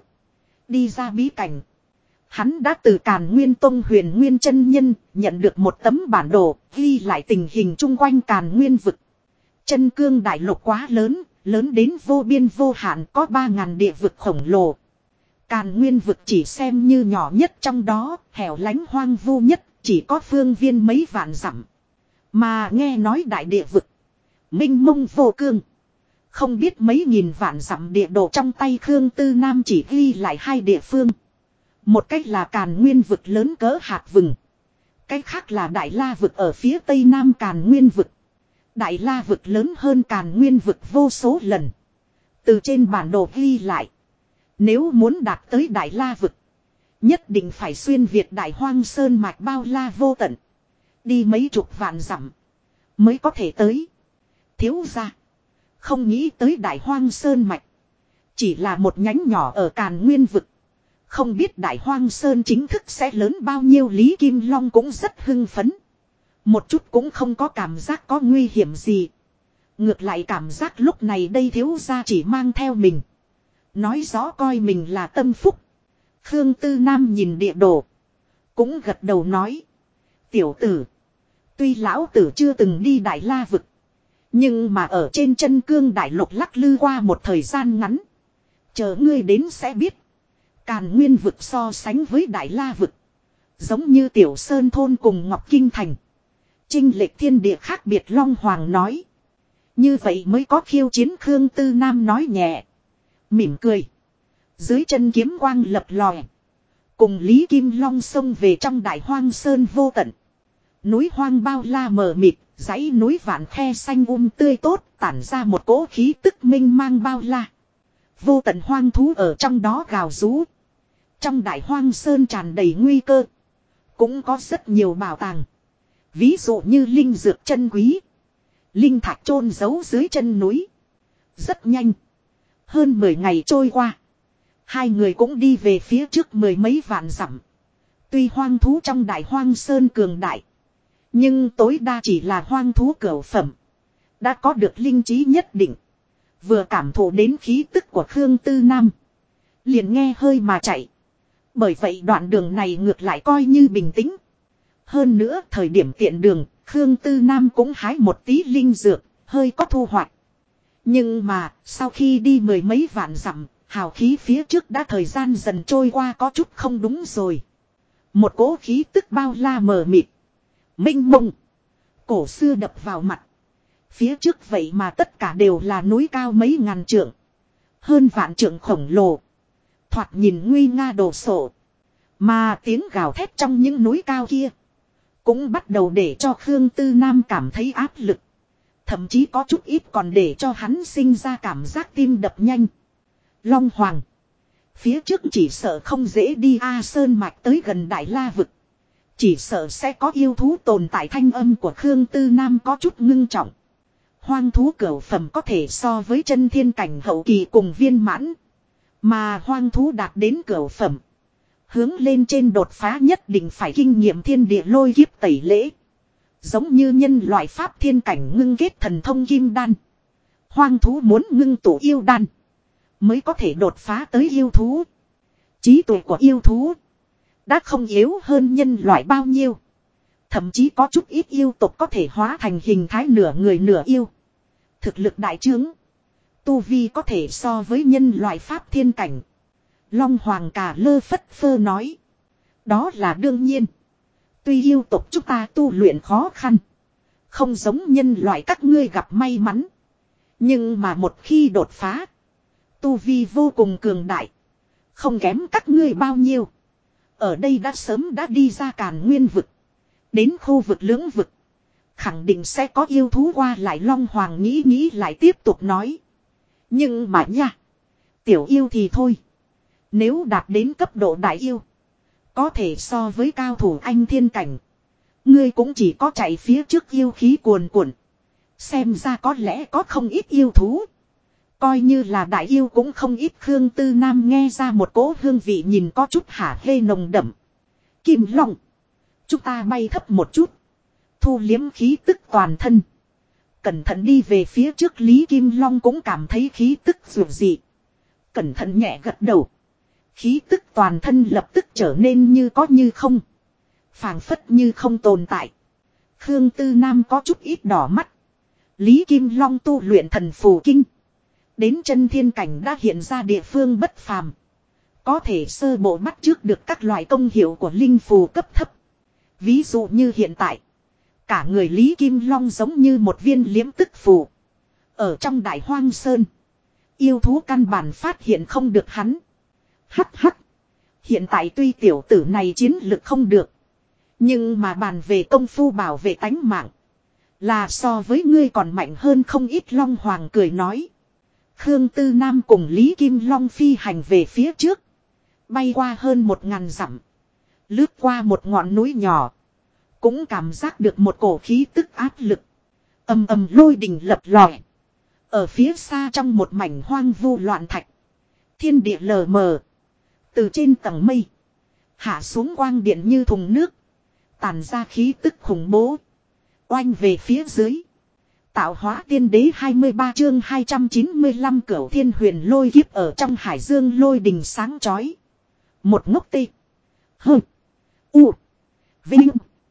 Đi ra bí cảnh. Hắn đã từ Càn Nguyên Tông Huyền Nguyên chân nhân nhận được một tấm bản đồ ghi lại tình hình chung quanh Càn Nguyên vực. Chân cương đại lục quá lớn, lớn đến vô biên vô hạn có 3.000 địa vực khổng lồ. Càn Nguyên vực chỉ xem như nhỏ nhất trong đó, hẻo lánh hoang vu nhất, chỉ có phương viên mấy vạn dặm. Mà nghe nói đại địa vực, minh mông vô cương. Không biết mấy nghìn vạn dặm địa đồ trong tay Khương Tư Nam chỉ ghi lại hai địa phương. Một cách là Càn Nguyên vực lớn cỡ hạt vừng. Cách khác là Đại La vực ở phía tây nam Càn Nguyên vực. Đại La vực lớn hơn Càn Nguyên vực vô số lần. Từ trên bản đồ ghi lại. Nếu muốn đạt tới Đại La vực. Nhất định phải xuyên Việt Đại Hoang Sơn mạch bao la vô tận. Đi mấy chục vạn dặm. Mới có thể tới. Thiếu gia. Không nghĩ tới Đại Hoang Sơn mạch. Chỉ là một nhánh nhỏ ở Càn Nguyên vực. Không biết Đại Hoang Sơn chính thức sẽ lớn bao nhiêu. Lý Kim Long cũng rất hưng phấn. Một chút cũng không có cảm giác có nguy hiểm gì. Ngược lại cảm giác lúc này đây thiếu gia chỉ mang theo mình. Nói rõ coi mình là tâm phúc. Khương Tư Nam nhìn địa đồ. Cũng gật đầu nói. Tiểu tử. Tuy lão tử chưa từng đi Đại La vực. Nhưng mà ở trên chân cương đại lục lắc lư qua một thời gian ngắn. Chờ ngươi đến sẽ biết. Càn Nguyên vực so sánh với Đại La vực. Giống như Tiểu Sơn thôn cùng Ngọc Kinh thành. Chinh lệch thiên địa khác biệt. Long Hoàng nói. Như vậy mới có khiêu chiến. Khương Tư Nam nói nhẹ. Mỉm cười. Dưới chân kiếm quang lập lòe. Cùng Lý Kim Long xông về trong Đại Hoang Sơn vô tận. Núi hoang bao la mờ mịt. Dãy núi vạn khe xanh tươi tốt. Tản ra một cỗ khí tức minh mang bao la. Vô tận hoang thú ở trong đó gào rú. Trong Đại Hoang Sơn tràn đầy nguy cơ. Cũng có rất nhiều bảo tàng. Ví dụ như linh dược chân quý. Linh thạch chôn giấu dưới chân núi. Rất nhanh. Hơn 10 ngày trôi qua. Hai người cũng đi về phía trước 10 mấy vạn dặm. Tuy hoang thú trong Đại Hoang Sơn cường đại. Nhưng tối đa chỉ là hoang thú cửu phẩm. Đã có được linh trí nhất định. Vừa cảm thụ đến khí tức của Khương Tư Nam. Liền nghe hơi mà chạy. Bởi vậy đoạn đường này ngược lại coi như bình tĩnh. Hơn nữa thời điểm tiện đường, Khương Tư Nam cũng hái một tí linh dược, hơi có thu hoạch. Nhưng mà, sau khi đi 10 mấy vạn dặm, hào khí phía trước đã thời gian dần trôi qua có chút không đúng rồi. Một cỗ khí tức bao la mờ mịt. Minh mông. Cổ xưa đập vào mặt. Phía trước vậy mà tất cả đều là núi cao mấy ngàn trượng. Hơn vạn trượng khổng lồ. Thoạt nhìn nguy nga đồ sộ. Mà tiếng gào thét trong những núi cao kia. Cũng bắt đầu để cho Khương Tư Nam cảm thấy áp lực. Thậm chí có chút ít còn để cho hắn sinh ra cảm giác tim đập nhanh. Long Hoàng. Phía trước chỉ sợ không dễ đi A Sơn mạch tới gần Đại La vực. Chỉ sợ sẽ có yêu thú tồn tại. Thanh âm của Khương Tư Nam có chút ngưng trọng. Hoang thú cửu phẩm có thể so với chân thiên cảnh hậu kỳ cùng viên mãn. Mà hoang thú đạt đến cửu phẩm. Hướng lên trên đột phá nhất định phải kinh nghiệm thiên địa lôi kiếp tẩy lễ. Giống như nhân loại pháp thiên cảnh ngưng kết thần thông kim đan. Hoang thú muốn ngưng tụ yêu đan. Mới có thể đột phá tới yêu thú. Trí tuệ của yêu thú. Đã không yếu hơn nhân loại bao nhiêu. Thậm chí có chút ít yêu tộc có thể hóa thành hình thái nửa người nửa yêu. Thực lực đại trướng. Tu vi có thể so với nhân loại pháp thiên cảnh. Long Hoàng cà lơ phất phơ nói. Đó là đương nhiên. Tuy yêu tộc chúng ta tu luyện khó khăn. Không giống nhân loại các ngươi gặp may mắn. Nhưng mà một khi đột phá. Tu vi vô cùng cường đại. Không kém các ngươi bao nhiêu. Ở đây đã sớm đã đi ra Càn Nguyên vực. Đến khu vực lưỡng vực. Khẳng định sẽ có yêu thú qua lại. Long Hoàng nghĩ lại tiếp tục nói. Nhưng mà nha. Tiểu yêu thì thôi. Nếu đạt đến cấp độ đại yêu. Có thể so với cao thủ anh thiên cảnh. Ngươi cũng chỉ có chạy phía trước yêu khí cuồn cuộn. Xem ra có lẽ có không ít yêu thú. Coi như là đại yêu cũng không ít. Khương Tư Nam nghe ra một cỗ hương vị nhìn có chút hả hê nồng đậm. Kim Long. Chúng ta bay thấp một chút. Thu liếm khí tức toàn thân. Cẩn thận đi về phía trước. Lý Kim Long cũng cảm thấy khí tức dù gì. Cẩn thận nhẹ gật đầu. Khí tức toàn thân lập tức trở nên như có như không. Phảng phất như không tồn tại. Khương Tư Nam có chút ít đỏ mắt. Lý Kim Long tu luyện thần phù kinh. Đến chân thiên cảnh đã hiện ra địa phương bất phàm. Có thể sơ bộ bắt trước được các loại công hiệu của linh phù cấp thấp. Ví dụ như hiện tại. Cả người Lý Kim Long giống như một viên liếm tức phù. Ở trong Đại Hoang Sơn. Yêu thú căn bản phát hiện không được hắn. Hắc hắc. Hiện tại tuy tiểu tử này chiến lực không được. Nhưng mà bàn về công phu bảo vệ tánh mạng. Là so với ngươi còn mạnh hơn không ít. Long Hoàng cười nói. Khương Tư Nam cùng Lý Kim Long phi hành về phía trước. Bay qua hơn 1000 dặm. Lướt qua một ngọn núi nhỏ. Cũng cảm giác được một cổ khí tức áp lực. Ầm ầm lôi đình lập lòe. Ở phía xa trong một mảnh hoang vu loạn thạch. Thiên địa lờ mờ. Từ trên tầng mây. Hạ xuống quang điện như thùng nước. Tàn ra khí tức khủng bố. Oanh về phía dưới. Tạo hóa tiên đế 23 chương 295 Cửu Thiên Huyền Lôi kiếp ở trong hải dương lôi đình sáng chói. Một ngốc tê. Hơ. U. Vinh.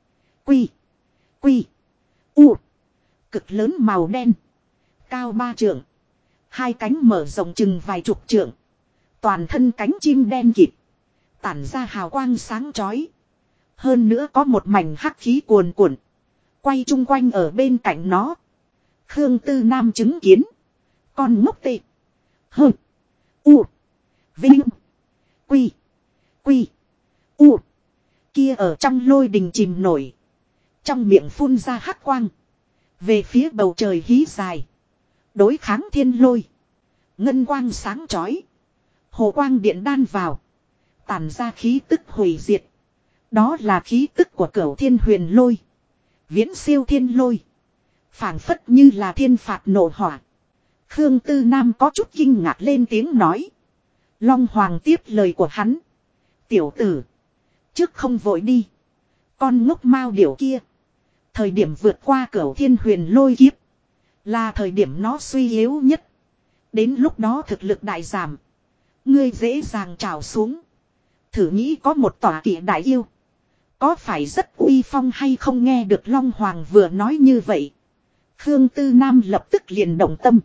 Quy. Quy. U. Cực lớn màu đen. Cao 3 trượng. Hai cánh mở rộng chừng vài chục trượng. Toàn thân cánh chim đen kịt. Tản ra hào quang sáng chói. Hơn nữa có một mảnh hắc khí cuồn cuộn. Quay chung quanh ở bên cạnh nó. Khương Tư Nam chứng kiến. Con ngốc tê. Hơ. U. Vinh. Quy. Quy. U. Kia ở trong lôi đình chìm nổi. Trong miệng phun ra hắc quang. Về phía bầu trời hí dài. Đối kháng thiên lôi. Ngân quang sáng chói. Hồ quang điện đan vào. Tản ra khí tức hủy diệt. Đó là khí tức của Cửu Thiên Huyền Lôi. Viễn siêu thiên lôi. Phảng phất như là thiên phạt nổ hỏa. Khương Tư Nam có chút kinh ngạc lên tiếng nói. Long Hoàng tiếp lời của hắn. Tiểu tử. Trước không vội đi. Con ngốc mao điểu kia. Thời điểm vượt qua Cửu Thiên Huyền Lôi kiếp. Là thời điểm nó suy yếu nhất. Đến lúc đó thực lực đại giảm. Ngươi dễ dàng trào xuống. Thử nghĩ có một tòa kỵ đại yêu. Có phải rất uy phong hay không? Nghe được Long Hoàng vừa nói như vậy. Khương Tư Nam lập tức liền động tâm.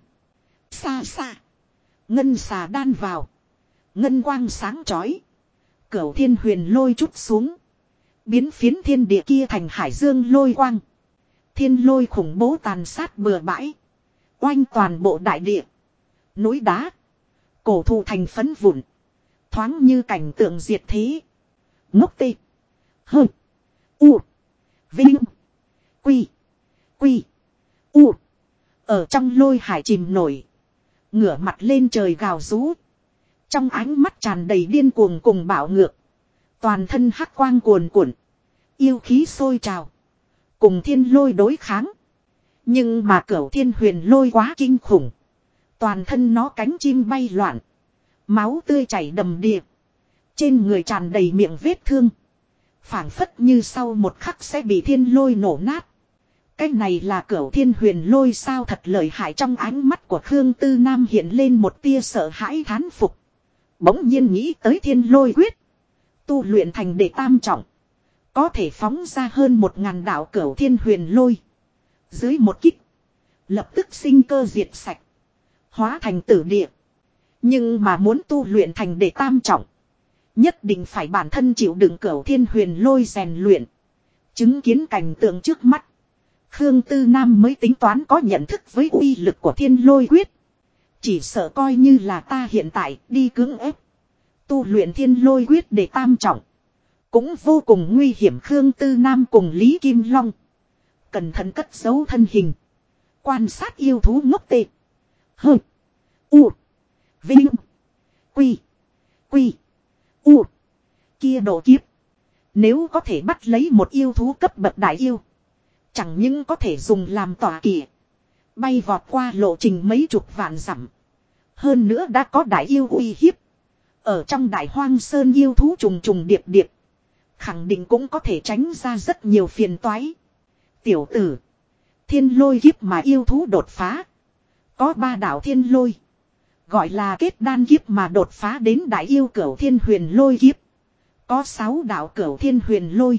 Xa xa. Ngân xà đan vào. Ngân quang sáng chói. Cửu Thiên Huyền Lôi chút xuống. Biến phiến thiên địa kia thành hải dương lôi quang. Thiên lôi khủng bố tàn sát bừa bãi. Oanh toàn bộ đại địa. Núi đá. Cổ thụ thành phấn vụn. Thoáng như cảnh tượng diệt thế. Ngốc tê. Hơ. U. Vinh. Quy. Quy. U. Ở trong lôi hải chìm nổi. Ngửa mặt lên trời gào rú. Trong ánh mắt tràn đầy điên cuồng cùng bạo ngược. Toàn thân hắc quang cuồn cuộn. Yêu khí sôi trào. Cùng thiên lôi đối kháng. Nhưng mà Cửu Thiên Huyền Lôi quá kinh khủng. Toàn thân nó cánh chim bay loạn. Máu tươi chảy đầm đìa. Trên người tràn đầy miệng vết thương. Phảng phất như sau một khắc sẽ bị thiên lôi nổ nát. Cái này là Cửu Thiên Huyền Lôi sao? Thật lợi hại. Trong ánh mắt của Khương Tư Nam hiện lên một tia sợ hãi thán phục. Bỗng nhiên nghĩ tới thiên lôi quyết. Tu luyện thành đệ tam trọng. Có thể phóng ra hơn 1000 đạo Cửu Thiên Huyền Lôi. Dưới một kích. Lập tức sinh cơ diệt sạch. Hóa thành tử địa. Nhưng mà muốn tu luyện thành đệ tam trọng. Nhất định phải bản thân chịu đựng Cửu Thiên Huyền Lôi rèn luyện. Chứng kiến cảnh tượng trước mắt. Khương Tư Nam mới tính toán có nhận thức với uy lực của Thiên Lôi Quyết. Chỉ sợ coi như là ta hiện tại đi cưỡng ép. Tu luyện Thiên Lôi Quyết để tam trọng. Cũng vô cùng nguy hiểm. Khương Tư Nam cùng Lý Kim Long. Cẩn thận cất giấu thân hình. Quan sát yêu thú ngốc tệ. Hơ. U. Vinh. Quy. Quy. U. Kia độ kiếp. Nếu có thể bắt lấy một yêu thú cấp bậc đại yêu. Chẳng những có thể dùng làm tọa kỵ. Bay vọt qua lộ trình mấy chục vạn dặm. Hơn nữa đã có đại yêu uy hiếp. Ở trong đại hoang sơn yêu thú trùng trùng điệp điệp. Khẳng định cũng có thể tránh ra rất nhiều phiền toái. Tiểu tử. Thiên lôi kiếp mà yêu thú đột phá. Có 3 đạo thiên lôi. Gọi là kết đan kiếp mà đột phá đến đại yêu Cửu Thiên Huyền Lôi kiếp. Có 6 đạo Cửu Thiên Huyền Lôi.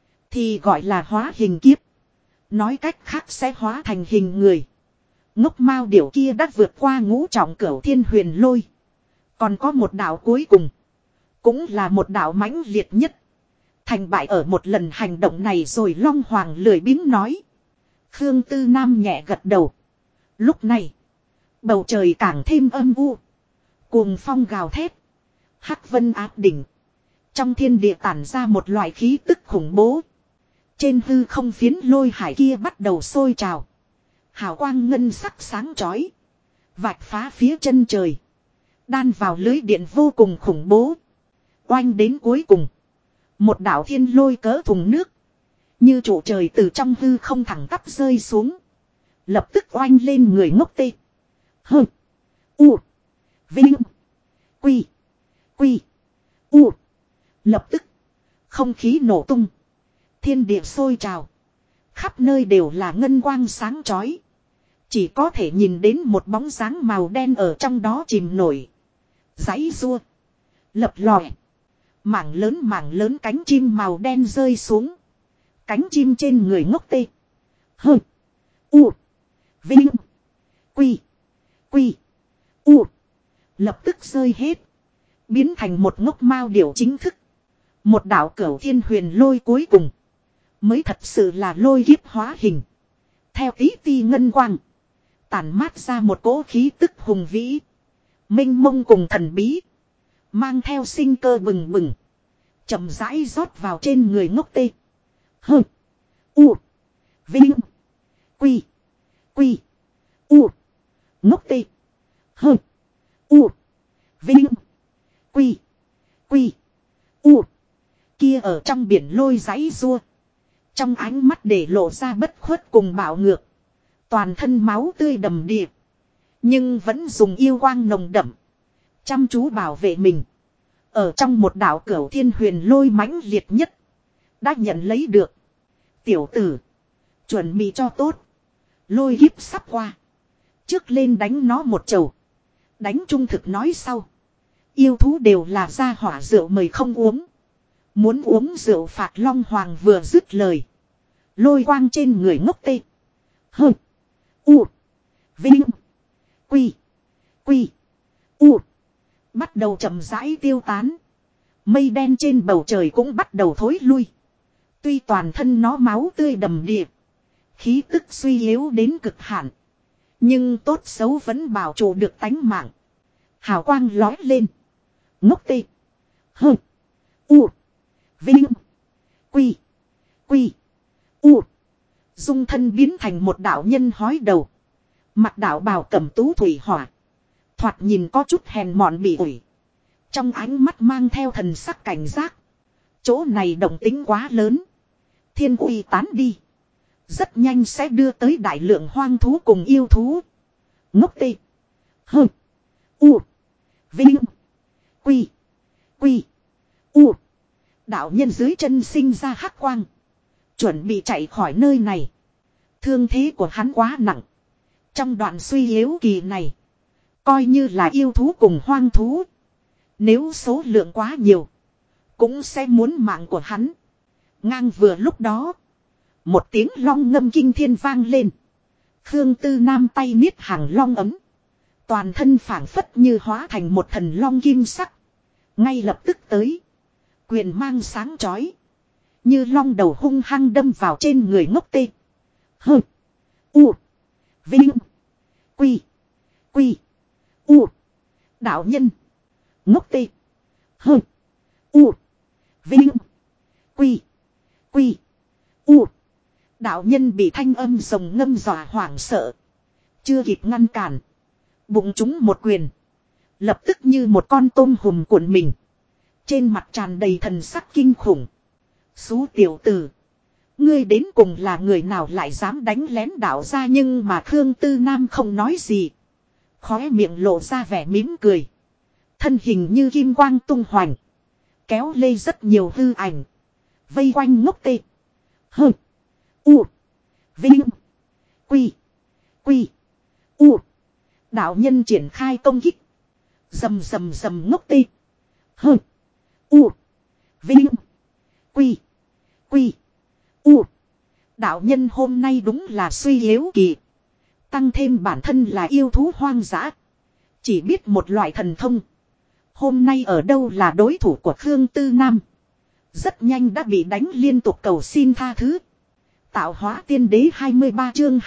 Thì gọi là hóa hình kiếp. Nói cách khác sẽ hóa thành hình người. Ngốc mao điểu kia đã vượt qua ngũ trọng Cửu Thiên Huyền Lôi. Còn có một đạo cuối cùng. Cũng là một đạo mãnh liệt nhất. Thành bại ở một lần hành động này rồi Long Hoàng lười biếng nói. Khương Tư Nam nhẹ gật đầu. Lúc này. Bầu trời càng thêm âm u. Cuồng phong gào thét. Hắc vân áp đỉnh. Trong thiên địa tản ra một loại khí tức khủng bố. Trên hư không phiến lôi hải kia bắt đầu sôi trào. Hào quang ngân sắc sáng chói. Vạch phá phía chân trời. Đan vào lưới điện vô cùng khủng bố. Oanh đến cuối cùng. Một đạo thiên lôi cỡ thùng nước. Như trụ trời từ trong hư không thẳng tắp rơi xuống. Lập tức oanh lên người ngốc tê. Hơ. U. Vinh. Quy. Quy. U. Lập tức. Không khí nổ tung. Thiên địa sôi trào. Khắp nơi đều là ngân quang sáng chói. Chỉ có thể nhìn đến một bóng dáng màu đen ở trong đó chìm nổi. Giãy giụa. Lập lòe. Mảng lớn cánh chim màu đen rơi xuống. Cánh chim trên người ngốc tê. Hơ. U. Vinh. Quy. Quy. U. Lập tức rơi hết. Biến thành một ngốc mao điểu chính thức. Một đạo Cửu Thiên Huyền Lôi cuối cùng. Mới thật sự là lôi kiếp hóa hình. Theo tí ti ngân quang. Tản mát ra một cỗ khí tức hùng vĩ. Minh mông cùng thần bí. Mang theo sinh cơ bừng bừng. Chậm rãi rót vào trên người ngốc tê. Hơ. U. Vinh. Quy. Quy. U. Ngốc tê. Hơ. U. Vinh. Quy. Quy. U. Kia ở trong biển lôi giãy giụa. Trong ánh mắt để lộ ra bất khuất cùng bạo ngược. Toàn thân máu tươi đầm đìa. Nhưng vẫn dùng yêu quang nồng đậm. Chăm chú bảo vệ mình. Ở trong một đạo Cửu Thiên Huyền Lôi mãnh liệt nhất. Đã nhận lấy được. Tiểu tử. Chuẩn bị cho tốt. Lôi kiếp sắp qua. Trước lên đánh nó một chầu. Đánh trung thực nói sau. Yêu thú đều là ra hỏa rượu mời không uống. Muốn uống rượu phạt Long Hoàng vừa dứt lời. Lôi quang trên người ngốc tê. Hơ. U. Vinh. Quy. Quy. U. Bắt đầu chậm rãi tiêu tán. Mây đen trên bầu trời cũng bắt đầu thối lui. Tuy toàn thân nó máu tươi đầm đìa. Khí tức suy yếu đến cực hạn. Nhưng tốt xấu vẫn bảo trụ được tánh mạng. Hào quang lói lên. Ngốc tê. Hơ. U. Vinh. Quy. Quy. U. Dung thân biến thành một đạo nhân hói đầu. Mặt đạo bào cẩm tú thủy hỏa. Thoạt nhìn có chút hèn mọn bị ủi. Trong ánh mắt mang theo thần sắc cảnh giác. Chỗ này động tính quá lớn. Thiên uy tán đi. Rất nhanh sẽ đưa tới đại lượng hoang thú cùng yêu thú. Ngốc tê. Hơ. U. Vinh. Quy. Quy. U. Đạo nhân dưới chân sinh ra hắc quang. Chuẩn bị chạy khỏi nơi này. Thương thế của hắn quá nặng. Trong đoạn suy yếu kỳ này. Coi như là yêu thú cùng hoang thú. Nếu số lượng quá nhiều. Cũng sẽ muốn mạng của hắn. Ngang vừa lúc đó. Một tiếng long ngâm kinh thiên vang lên. Khương Tư Nam tay niết hàng long ấm. Toàn thân phảng phất như hóa thành một thần long kim sắc. Ngay lập tức tới. Quyền mang sáng chói. Như long đầu hung hăng đâm vào trên người ngốc tê. Hơ. U. Vinh. Quy. Quy. U. Đạo nhân. Ngốc tê. Hơ. U. Vinh. Quy. Quy. U. Đạo nhân bị thanh âm rồng ngâm dọa hoảng sợ. Chưa kịp ngăn cản. Bụng chúng một quyền. Lập tức như một con tôm hùm cuộn mình. Trên mặt tràn đầy thần sắc kinh khủng. Xú tiểu tử. Ngươi đến cùng là người nào lại dám đánh lén đạo ra, nhưng mà Khương Tư Nam không nói gì. Khóe miệng lộ ra vẻ mỉm cười. Thân hình như kim quang tung hoành. Kéo lê rất nhiều hư ảnh. Vây quanh ngốc tê. Hơ. U. Vinh. Quy. Quy. U. Đạo nhân triển khai công kích. Rầm rầm rầm ngốc tê. Hơ. U. Vinh. Quy. Quy. U. Đạo nhân hôm nay đúng là suy yếu kỳ. Tăng thêm bản thân là yêu thú hoang dã. Chỉ biết một loại thần thông. Hôm nay ở đâu là đối thủ của Khương Tư Nam. Rất nhanh đã bị đánh liên tục cầu xin tha thứ. Tạo hóa tiên đế 23 chương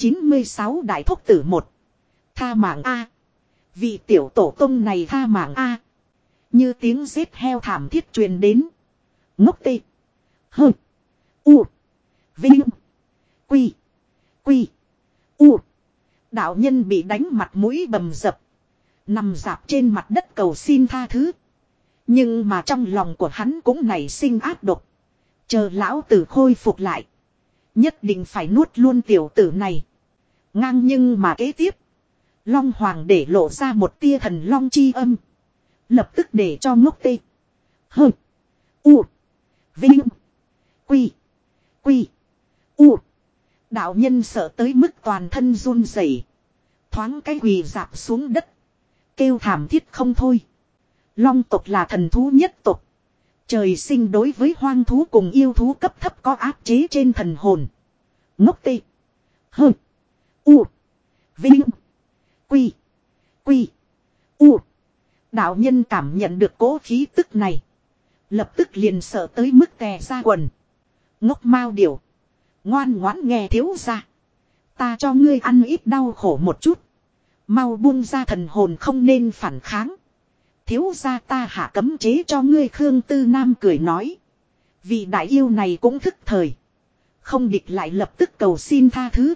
296 đại thúc tử 1. Tha mạng A. Vị tiểu tổ tông này tha mạng A. Như tiếng giết heo thảm thiết truyền đến. Ngốc tê. Hơ. U. Vinh. Quy. Quy. U. Đạo nhân bị đánh mặt mũi bầm dập. Nằm dạp trên mặt đất cầu xin tha thứ. Nhưng mà trong lòng của hắn cũng nảy sinh ác độc. Chờ lão tử khôi phục lại. Nhất định phải nuốt luôn tiểu tử này. Ngang nhưng mà kế tiếp. Long Hoàng để lộ ra một tia thần long chi âm. Lập tức để cho ngốc tê. Hơ. U. Vinh. Quy. Quy. U. Đạo nhân sợ tới mức toàn thân run rẩy, thoáng cái quỳ dạp xuống đất. Kêu thảm thiết không thôi. Long tộc là thần thú nhất tộc. Trời sinh đối với hoang thú cùng yêu thú cấp thấp có áp chế trên thần hồn. Ngốc tê. Hơ. U. Vinh. Quy. Quy. U. Đạo nhân cảm nhận được cố khí tức này. Lập tức liền sợ tới mức tè ra quần. Ngốc mao điểu. Ngoan ngoãn nghe thiếu ra. Ta cho ngươi ăn ít đau khổ một chút. Mau buông ra thần hồn, không nên phản kháng. Thiếu ra ta hạ cấm chế cho ngươi. Khương Tư Nam cười nói. Vị đại yêu này cũng thức thời. Không địch lại lập tức cầu xin tha thứ.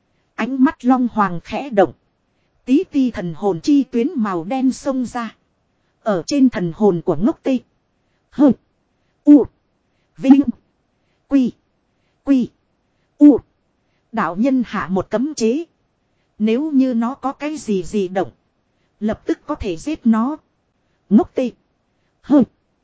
Ánh mắt Long Hoàng khẽ động. Tí ti thần hồn chi tuyến màu đen xông ra. Ở trên thần hồn của ngốc tê. Hơ. U. Vinh. Quy. Quy. U. Đạo nhân hạ một cấm chế. Nếu như nó có cái gì động. Lập tức có thể giết nó. Ngốc tê. Hơ.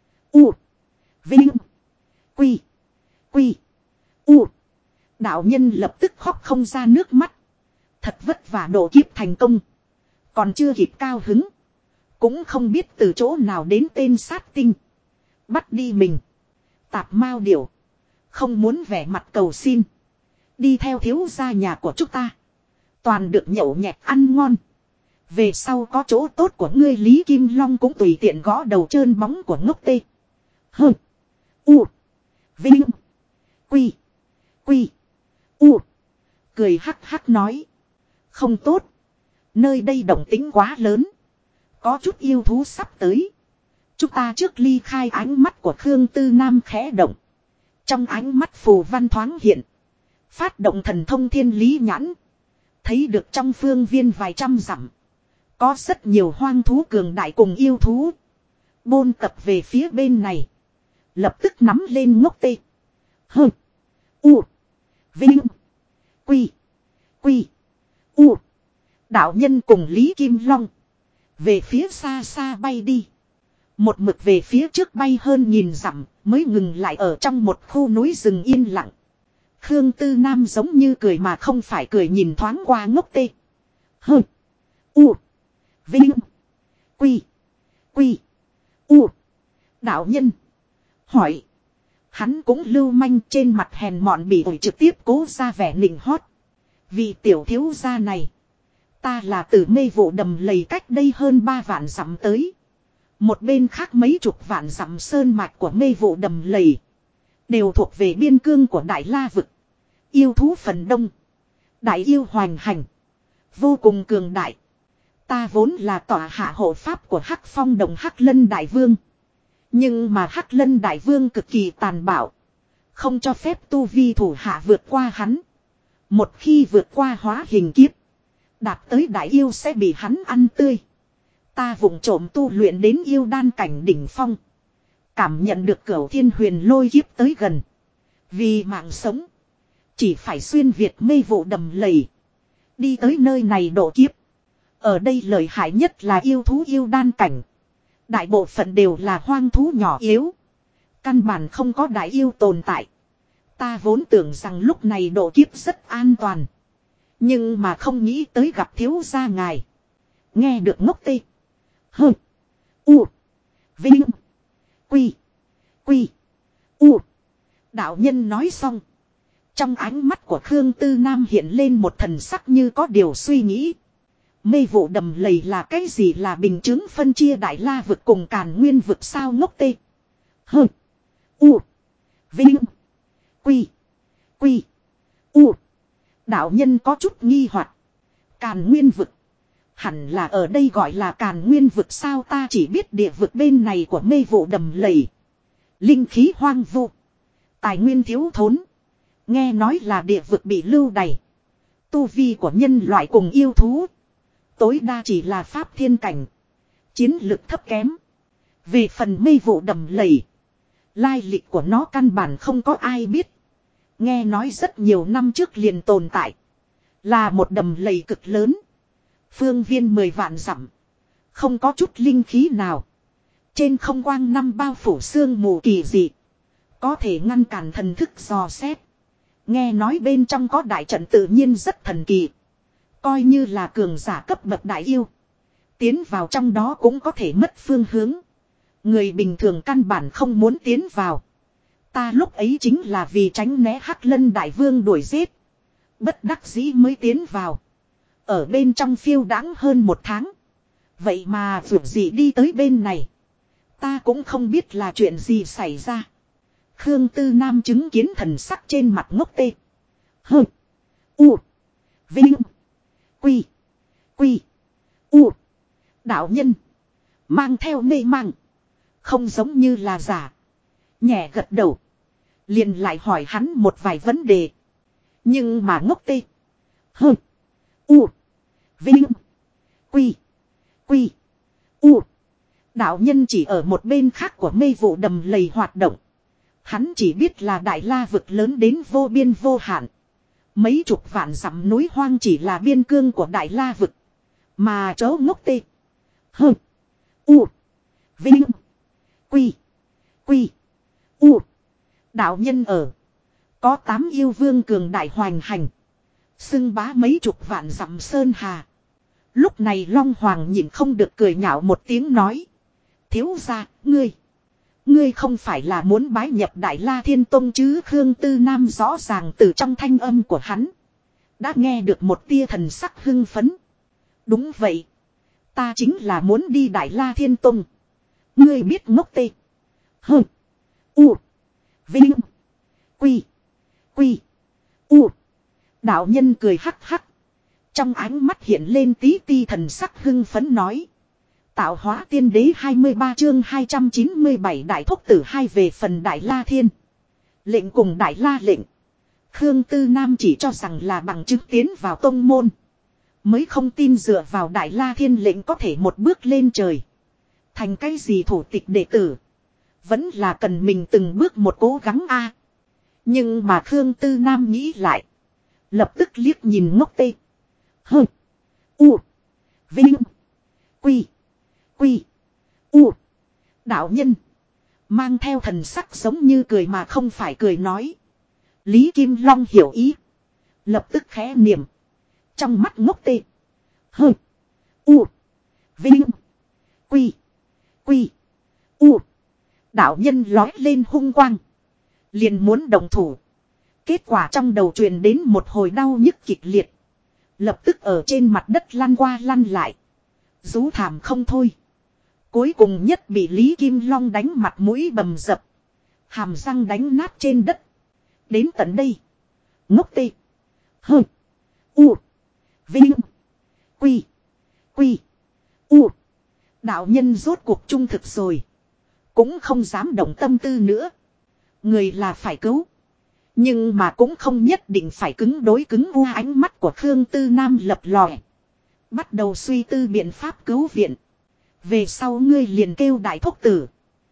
U. Vinh. Quy. Quy. U. Đạo nhân lập tức khóc không ra nước mắt. Thật vất vả độ kiếp thành công. Còn chưa kịp cao hứng. Cũng không biết từ chỗ nào đến tên sát tinh. Bắt đi mình. Tạp mao điểu. Không muốn vẻ mặt cầu xin. Đi theo thiếu gia nhà của chúng ta. Toàn được nhậu nhẹt ăn ngon. Về sau có chỗ tốt của ngươi. Lý Kim Long cũng tùy tiện gõ đầu trơn bóng của ngốc tê. Hơ. U. Vinh. Quy. Quy. U. Cười hắc hắc nói. Không tốt. Nơi đây động tĩnh quá lớn. Có chút yêu thú sắp tới. Chúng ta trước ly khai. Ánh mắt của Khương Tư Nam khẽ động. Trong ánh mắt phù văn thoáng hiện. Phát động thần thông thiên lý nhãn. Thấy được trong phương viên vài trăm dặm. Có rất nhiều hoang thú cường đại cùng yêu thú. Bôn tập về phía bên này. Lập tức nắm lên ngốc tê. Hơ. U. Vinh. Quy. Quy. U. Đạo nhân cùng Lý Kim Long. Về phía xa xa bay đi. Một mực về phía trước bay hơn 1000 dặm. Mới ngừng lại ở trong một khu núi rừng yên lặng. Khương Tư Nam giống như cười mà không phải cười, nhìn thoáng qua ngốc tê. Hơ. U. Vinh. Quy. Quy. U. Đạo nhân. Hỏi. Hắn cũng lưu manh, trên mặt hèn mọn bị ổi trực tiếp cố ra vẻ nịnh hót. Vị tiểu thiếu gia này. Ta là từ mê vụ đầm lầy cách đây hơn 3 vạn dặm tới. Một bên khác mấy chục vạn dặm sơn mạch của mê vụ đầm lầy. Đều thuộc về biên cương của Đại La Vực. Yêu thú phần đông. Đại yêu hoành hành. Vô cùng cường đại. Ta vốn là tọa hạ hộ pháp của Hắc Phong Đồng Hắc Lân Đại Vương. Nhưng mà Hắc Lân Đại Vương cực kỳ tàn bạo. Không cho phép tu vi thủ hạ vượt qua hắn. Một khi vượt qua hóa hình kiếp. Đạt tới đại yêu sẽ bị hắn ăn tươi. Ta vụng trộm tu luyện đến yêu đan cảnh đỉnh phong. Cảm nhận được cửu thiên huyền lôi kiếp tới gần. Vì mạng sống. Chỉ phải xuyên việt mê vụ đầm lầy. Đi tới nơi này độ kiếp. Ở đây lợi hại nhất là yêu thú yêu đan cảnh. Đại bộ phận đều là hoang thú nhỏ yếu. Căn bản không có đại yêu tồn tại. Ta vốn tưởng rằng lúc này độ kiếp rất an toàn. Nhưng mà không nghĩ tới gặp thiếu gia ngài. Nghe được ngốc tê. Hơ. U. Vinh. Quy. Quy. U. Đạo nhân nói xong. Trong ánh mắt của Khương Tư Nam hiện lên một thần sắc như có điều suy nghĩ. Mê vụ đầm lầy là cái gì, là bình chứng phân chia Đại La Vực cùng Càn Nguyên Vực sao? Ngốc tê. Hơ. U. Vinh. Quy. Quy. U. Đạo nhân có chút nghi hoặc. Càn Nguyên Vực. Hẳn là ở đây gọi là Càn Nguyên Vực sao? Ta chỉ biết địa vực bên này của mê vụ đầm lầy. Linh khí hoang vu. Tài nguyên thiếu thốn. Nghe nói là địa vực bị lưu đày. Tu vi của nhân loại cùng yêu thú. Tối đa chỉ là pháp thiên cảnh. Chiến lực thấp kém. Về phần mê vụ đầm lầy. Lai lịch của nó căn bản không có ai biết. Nghe nói rất nhiều năm trước liền tồn tại. Là một đầm lầy cực lớn. Phương viên 10 vạn dặm. Không có chút linh khí nào. Trên không quang năm bao phủ sương mù kỳ dị. Có thể ngăn cản thần thức dò xét. Nghe nói bên trong có đại trận tự nhiên rất thần kỳ. Coi như là cường giả cấp bậc đại yêu. Tiến vào trong đó cũng có thể mất phương hướng. Người bình thường căn bản không muốn tiến vào. Ta lúc ấy chính là vì tránh né Hắc Lân Đại Vương đuổi giết. Bất đắc dĩ mới tiến vào. Ở bên trong phiêu đãng hơn 1 tháng. Vậy mà vượt gì đi tới bên này. Ta cũng không biết là chuyện gì xảy ra. Khương Tư Nam chứng kiến thần sắc trên mặt ngốc tê. Hơ. U. Vinh. Quy. Quy. U. Đạo nhân. Mang theo mê mang. Không giống như là giả. Nhẹ gật đầu. Liền lại hỏi hắn một vài vấn đề. Nhưng mà ngốc tê. Hơ. U. Vinh. Quy. Quy. U. Đạo nhân chỉ ở một bên khác của mê vụ đầm lầy hoạt động. Hắn chỉ biết là Đại La Vực lớn đến vô biên vô hạn. Mấy chục vạn dặm núi hoang chỉ là biên cương của Đại La Vực. Mà chó ngốc tê. Hơ. U. Vinh. Quy. Quy. U. Đạo nhân ở. Có 8 yêu vương cường đại hoành hành. Xưng bá mấy chục vạn dặm sơn hà. Lúc này Long Hoàng nhìn không được cười nhạo một tiếng nói. Thiếu gia, ngươi không phải là muốn bái nhập Đại La Thiên Tông chứ? Khương Tư Nam rõ ràng từ trong thanh âm của hắn. Đã nghe được một tia thần sắc hưng phấn. Đúng vậy. Ta chính là muốn đi Đại La Thiên Tông. Ngươi biết ngốc tê. Hơ. U. Vinh. Quy. Quy. U. Đạo nhân cười hắc hắc. Trong ánh mắt hiện lên tí ti thần sắc hưng phấn nói. Tạo hóa tiên đế 23 chương 297 đại thúc tử 2 về phần Đại La Thiên. Lệnh cùng Đại La lệnh. Khương Tư Nam chỉ cho rằng là bằng chứng tiến vào tông môn. Mới không tin dựa vào Đại La Thiên lệnh có thể một bước lên trời. Thành cái gì thủ tịch đệ tử. Vẫn là cần mình từng bước một cố gắng a. Nhưng mà Khương Tư Nam nghĩ lại. Lập tức liếc nhìn ngốc tê. Hơ. U. Vinh. Quy. Quy. U. Đạo nhân. Mang theo thần sắc giống như cười mà không phải cười nói. Lý Kim Long hiểu ý. Lập tức khẽ niệm. Trong mắt ngốc tê. Hơ. U. Vinh. Quy. Quy. U. Đạo nhân lói lên hung quang. Liền muốn đồng thủ. Kết quả trong đầu truyền đến một hồi đau nhức kịch liệt. Lập tức ở trên mặt đất lăn qua lăn lại. Rú thảm không thôi. Cuối cùng nhất bị Lý Kim Long đánh mặt mũi bầm dập. Hàm răng đánh nát trên đất. Đến tận đây. Ngốc tê. Hơ. U. Vinh. Quy. Quy. U. Đạo nhân rốt cuộc trung thực rồi. Cũng không dám động tâm tư nữa. Người là phải cứu. Nhưng mà cũng không nhất định phải cứng đối cứng. Ánh mắt của Khương Tư Nam lập lòe. Bắt đầu suy tư biện pháp cứu viện. Về sau ngươi liền kêu đại thúc tử.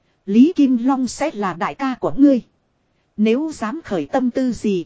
Lý Kim Long sẽ là đại ca của ngươi. Nếu dám khởi tâm tư gì.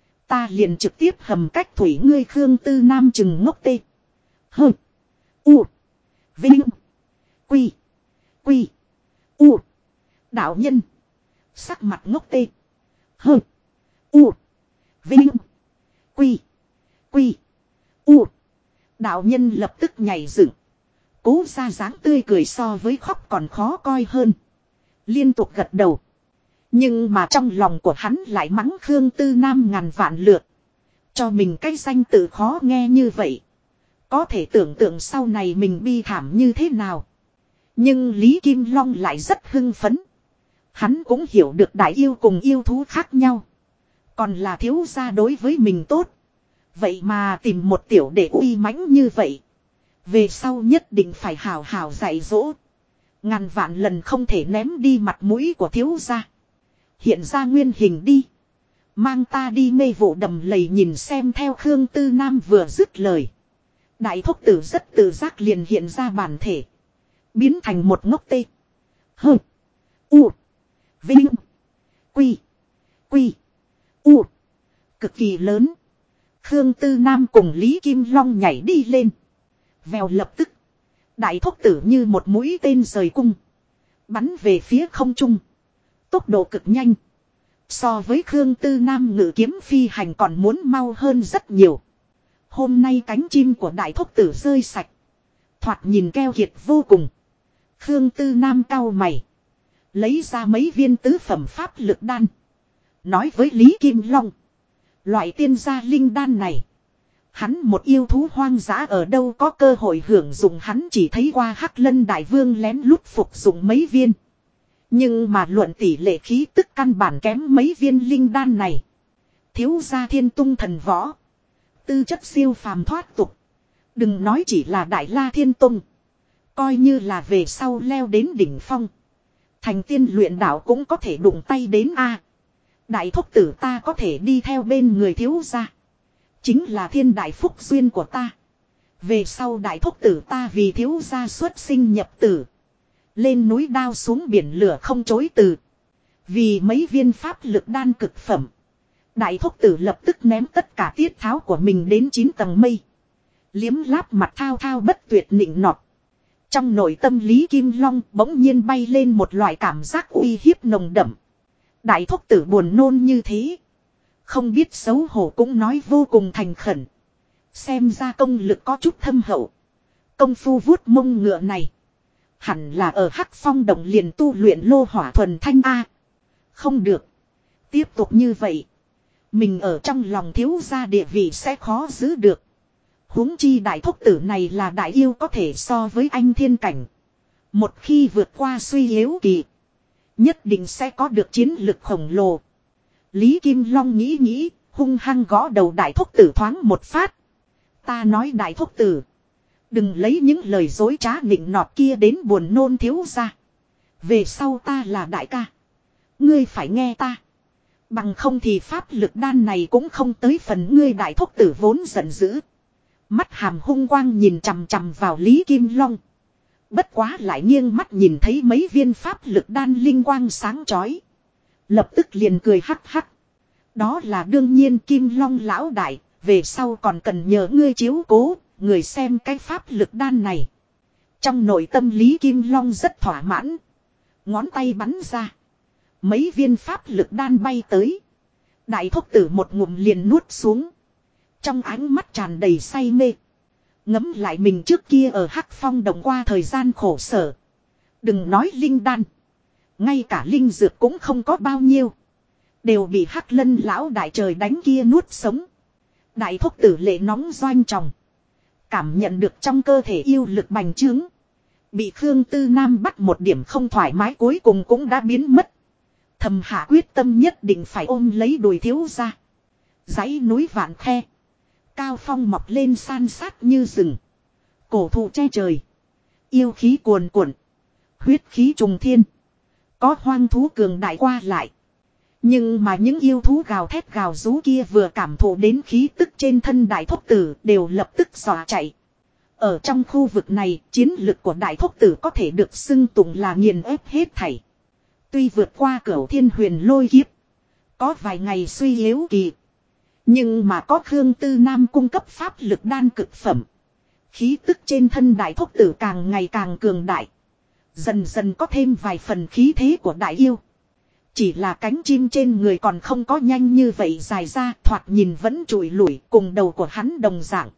Ta liền trực tiếp hầm cách thủy ngươi. Khương Tư Nam chừng ngốc tê. Hơ. U. Vinh. Quy. Quy. U. Đạo nhân. Sắc mặt ngốc tê. Hơ. U. Vinh. Quy. Quy. U. Đạo nhân lập tức nhảy dựng. Cố ra dáng tươi cười so với khóc còn khó coi hơn. Liên tục gật đầu. Nhưng mà trong lòng của hắn lại mắng Khương Tư Nam ngàn vạn lượt. Cho mình cái danh tự khó nghe như vậy. Có thể tưởng tượng sau này mình bi thảm như thế nào. Nhưng Lý Kim Long lại rất hưng phấn. Hắn cũng hiểu được đại yêu cùng yêu thú khác nhau. Còn là thiếu gia đối với mình tốt. Vậy mà tìm một tiểu đệ uy mãnh như vậy. Về sau nhất định phải hào hào dạy dỗ. Ngàn vạn lần không thể ném đi mặt mũi của thiếu gia. Hiện ra nguyên hình đi. Mang ta đi mê vụ đầm lầy nhìn xem. Theo Khương Tư Nam vừa dứt lời. Đại thúc tử rất tự giác liền hiện ra bản thể. Biến thành một ngốc tê. Hơ. U. Vinh. Quy. Quy. U. Cực kỳ lớn. Khương Tư Nam cùng Lý Kim Long nhảy đi lên. Vèo lập tức. Đại thúc tử như một mũi tên rời cung. Bắn về phía không trung. Tốc độ cực nhanh. So với Khương Tư Nam ngự kiếm phi hành còn muốn mau hơn rất nhiều. Hôm nay cánh chim của đại thúc tử rơi sạch. Thoạt nhìn keo kiệt vô cùng. Khương Tư Nam cau mày. Lấy ra mấy viên tứ phẩm pháp lực đan. Nói với Lý Kim Long. Loại tiên gia linh đan này. Hắn một yêu thú hoang dã ở đâu có cơ hội hưởng dụng, hắn chỉ thấy qua Hắc Lân Đại Vương lén lút phục dụng mấy viên. Nhưng mà luận tỷ lệ khí tức căn bản kém mấy viên linh đan này. Thiếu gia thiên tung thần võ. Tư chất siêu phàm thoát tục. Đừng nói chỉ là Đại La Thiên Tông. Coi như là về sau leo đến đỉnh phong. Thành tiên luyện đạo cũng có thể đụng tay đến a. Đại thúc tử ta có thể đi theo bên người thiếu gia. Chính là thiên đại phúc duyên của ta. Về sau đại thúc tử ta vì thiếu gia xuất sinh nhập tử. Lên núi đao xuống biển lửa không chối từ. Vì mấy viên pháp lực đan cực phẩm. Đại thúc tử lập tức ném tất cả tiết tháo của mình đến 9 tầng mây. Liếm láp mặt thao thao bất tuyệt nịnh nọt. Trong nội tâm Lý Kim Long bỗng nhiên bay lên một loại cảm giác uy hiếp nồng đậm. Đại thúc tử buồn nôn như thế. Không biết xấu hổ cũng nói vô cùng thành khẩn. Xem ra công lực có chút thâm hậu. Công phu vuốt mông ngựa này. Hẳn là ở Hắc Phong Động liền tu luyện lô hỏa thuần thanh A. Không được. Tiếp tục như vậy. Mình ở trong lòng thiếu gia địa vị sẽ khó giữ được. Huống chi đại thúc tử này là đại yêu có thể so với anh thiên cảnh. Một khi vượt qua suy yếu kỳ. Nhất định sẽ có được chiến lực khổng lồ. Lý Kim Long nghĩ hung hăng gõ đầu đại thúc tử thoáng một phát. Ta nói đại thúc tử. Đừng lấy những lời dối trá nịnh nọt kia đến buồn nôn thiếu gia. Về sau ta là đại ca. Ngươi phải nghe ta. Bằng không thì pháp lực đan này cũng không tới phần ngươi. Đại thúc tử vốn giận dữ. Mắt hàm hung quang nhìn chằm chằm vào Lý Kim Long. Bất quá lại nghiêng mắt nhìn thấy mấy viên pháp lực đan linh quang sáng chói. Lập tức liền cười hắc hắc. Đó là đương nhiên Kim Long lão đại. Về sau còn cần nhờ ngươi chiếu cố. Người xem cái pháp lực đan này. Trong nội tâm Lý Kim Long rất thỏa mãn. Ngón tay bắn ra. Mấy viên pháp lực đan bay tới. Đại thúc tử một ngụm liền nuốt xuống. Trong ánh mắt tràn đầy say mê. Ngẫm lại mình trước kia ở Hắc Phong Động qua thời gian khổ sở. Đừng nói linh đan. Ngay cả linh dược cũng không có bao nhiêu. Đều bị Hắc Lân lão đại trời đánh kia nuốt sống. Đại thúc tử lệ nóng doanh tròng. Cảm nhận được trong cơ thể yêu lực bành trướng. Bị Khương Tư Nam bắt một điểm không thoải mái cuối cùng cũng đã biến mất. Thầm hạ quyết tâm nhất định phải ôm lấy đùi thiếu ra. Dãy núi vạn khe. Cao phong mọc lên san sát như rừng. Cổ thụ che trời. Yêu khí cuồn cuộn. Huyết khí trùng thiên. Có hoang thú cường đại qua lại. Nhưng mà những yêu thú gào thét gào rú kia vừa cảm thụ đến khí tức trên thân đại thúc tử đều lập tức dọa chạy. Ở trong khu vực này, chiến lực của đại thúc tử có thể được xưng tụng là nghiền ép hết thảy. Tuy vượt qua cửu thiên huyền lôi kiếp, có vài ngày suy yếu kỳ. Nhưng mà có Khương Tư Nam cung cấp pháp lực đan cực phẩm. Khí tức trên thân đại thúc tử càng ngày càng cường đại. Dần dần có thêm vài phần khí thế của đại yêu. Chỉ là cánh chim trên người còn không có nhanh như vậy dài ra, thoạt nhìn vẫn trụi lủi cùng đầu của hắn đồng dạng.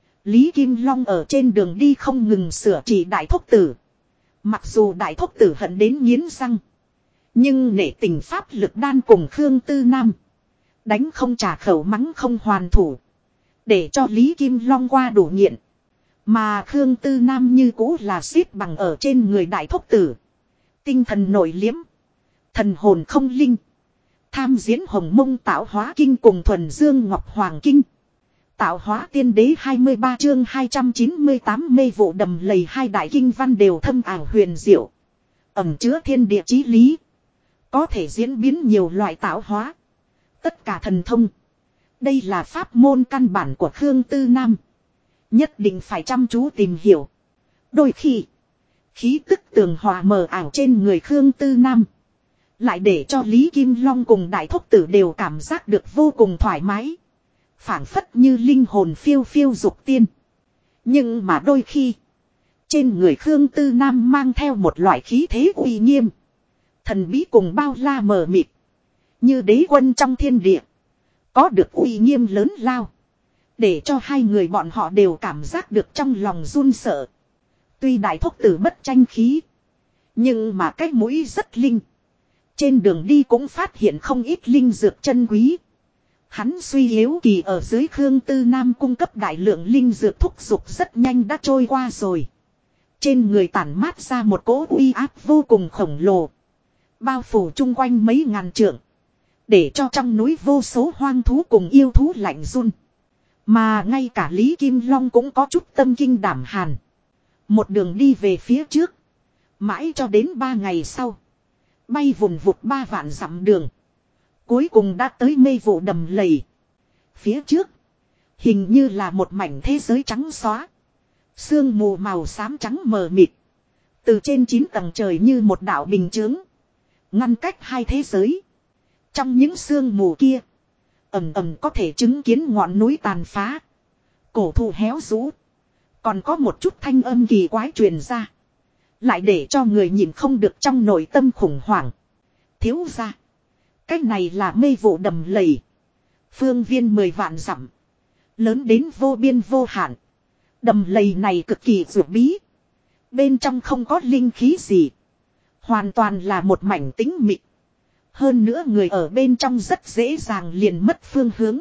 Lý Kim Long ở trên đường đi không ngừng sửa trị đại thúc tử. Mặc dù đại thúc tử hận đến nghiến răng. Nhưng nể tình pháp lực đan cùng Khương Tư Nam. Đánh không trả khẩu mắng không hoàn thủ. Để cho Lý Kim Long qua đủ nghiện. Mà Khương Tư Nam như cũ là xếp bằng ở trên người đại thúc tử. Tinh thần nội liếm. Thần hồn không linh. Tham diễn hồng mông tạo hóa kinh cùng thuần dương ngọc hoàng kinh. Tạo hóa tiên đế 23 chương 298 mê vụ đầm lầy hai đại kinh văn đều thâm ảo huyền diệu. Ẩm chứa thiên địa chí lý. Có thể diễn biến nhiều loại tạo hóa. Tất cả thần thông. Đây là pháp môn căn bản của Khương Tư Nam. Nhất định phải chăm chú tìm hiểu. Đôi khi. Khí tức tường hòa mờ ảo trên người Khương Tư Nam. Lại để cho Lý Kim Long cùng đại thúc tử đều cảm giác được vô cùng thoải mái. Phảng phất như linh hồn phiêu phiêu dục tiên. Nhưng mà đôi khi. Trên người Khương Tư Nam mang theo một loại khí thế uy nghiêm. Thần bí cùng bao la mờ mịt. Như đế quân trong thiên địa. Có được uy nghiêm lớn lao. Để cho hai người bọn họ đều cảm giác được trong lòng run sợ. Tuy đại thúc tử bất tranh khí. Nhưng mà cái mũi rất linh. Trên đường đi cũng phát hiện không ít linh dược chân quý. Hắn suy yếu kỳ ở dưới Khương Tư Nam cung cấp đại lượng linh dược thúc dục rất nhanh đã trôi qua rồi. Trên người tản mát ra một cỗ uy áp vô cùng khổng lồ. Bao phủ chung quanh mấy ngàn trượng. Để cho trong núi vô số hoang thú cùng yêu thú lạnh run. Mà ngay cả Lý Kim Long cũng có chút tâm kinh đảm hàn. Một đường đi về phía trước. Mãi cho đến 3 ngày sau. Bay vùn vụt 3 vạn dặm đường. Cuối cùng đã tới mê vụ đầm lầy. Phía trước. Hình như là một mảnh thế giới trắng xóa. Sương mù màu xám trắng mờ mịt. Từ trên 9 tầng trời như một đạo bình chướng. Ngăn cách hai thế giới. Trong những sương mù kia. Ầm ầm có thể chứng kiến ngọn núi tàn phá. Cổ thụ héo rũ. Còn có một chút thanh âm kỳ quái truyền ra. Lại để cho người nhìn không được trong nội tâm khủng hoảng. Thiếu ra. Cái này là mê vụ đầm lầy. Phương viên 10 vạn dặm. Lớn đến vô biên vô hạn. Đầm lầy này cực kỳ dược bí. Bên trong không có linh khí gì. Hoàn toàn là một mảnh tĩnh mịch. Hơn nữa người ở bên trong rất dễ dàng liền mất phương hướng.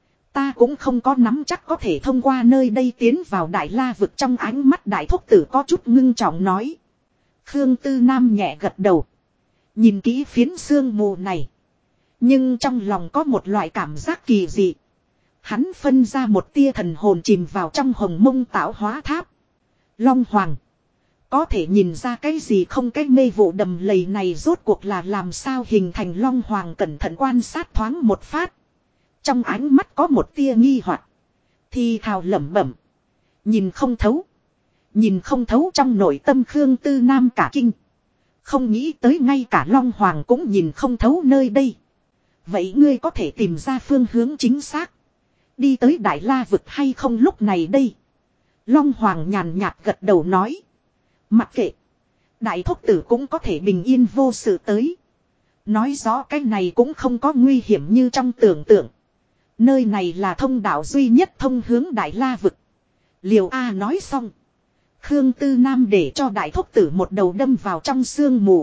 Ta cũng không có nắm chắc có thể thông qua nơi đây tiến vào Đại La vực. Trong ánh mắt đại thúc tử có chút ngưng trọng nói. Khương Tư Nam nhẹ gật đầu. Nhìn kỹ phiến sương mù này. Nhưng trong lòng có một loại cảm giác kỳ dị. Hắn phân ra một tia thần hồn chìm vào trong hồng mông tạo hóa tháp. Long Hoàng. Có thể nhìn ra cái gì không, cái mê vụ đầm lầy này rốt cuộc là làm sao hình thành. Long Hoàng cẩn thận quan sát thoáng một phát. Trong ánh mắt có một tia nghi hoặc. Thì thào lẩm bẩm. Nhìn không thấu. Nhìn không thấu trong nội tâm Khương Tư Nam cả kinh. Không nghĩ tới ngay cả Long Hoàng cũng nhìn không thấu nơi đây. Vậy ngươi có thể tìm ra phương hướng chính xác. Đi tới Đại La vực hay không lúc này đây. Long Hoàng nhàn nhạt gật đầu nói. Mặc kệ. Đại thúc tử cũng có thể bình yên vô sự tới. Nói rõ cái này cũng không có nguy hiểm như trong tưởng tượng. Nơi này là thông đạo duy nhất thông hướng Đại La vực. Liều A nói xong. Khương Tư Nam để cho đại thúc tử một đầu đâm vào trong sương mù.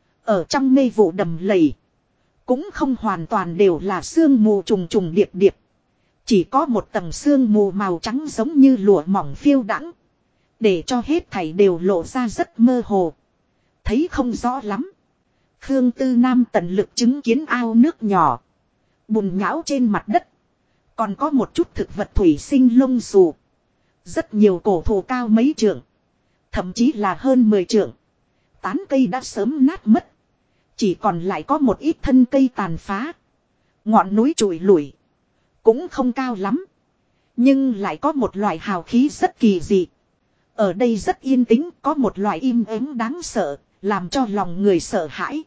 Ở trong mê vụ đầm lầy. Cũng không hoàn toàn đều là sương mù trùng trùng điệp điệp. Chỉ có một tầng sương mù màu trắng giống như lụa mỏng phiêu đãng, để cho hết thảy đều lộ ra rất mơ hồ. Thấy không rõ lắm. Khương Tư Nam tận lực chứng kiến ao nước nhỏ. Bùn nhão trên mặt đất. Còn có một chút thực vật thủy sinh lông xù. Rất nhiều cổ thụ cao mấy trượng. Thậm chí là hơn 10 trượng. Tán cây đã sớm nát mất. Chỉ còn lại có một ít thân cây tàn phá. Ngọn núi trụi lủi. Cũng không cao lắm. Nhưng lại có một loại hào khí rất kỳ dị. Ở đây rất yên tĩnh, có một loại im ắng đáng sợ, làm cho lòng người sợ hãi.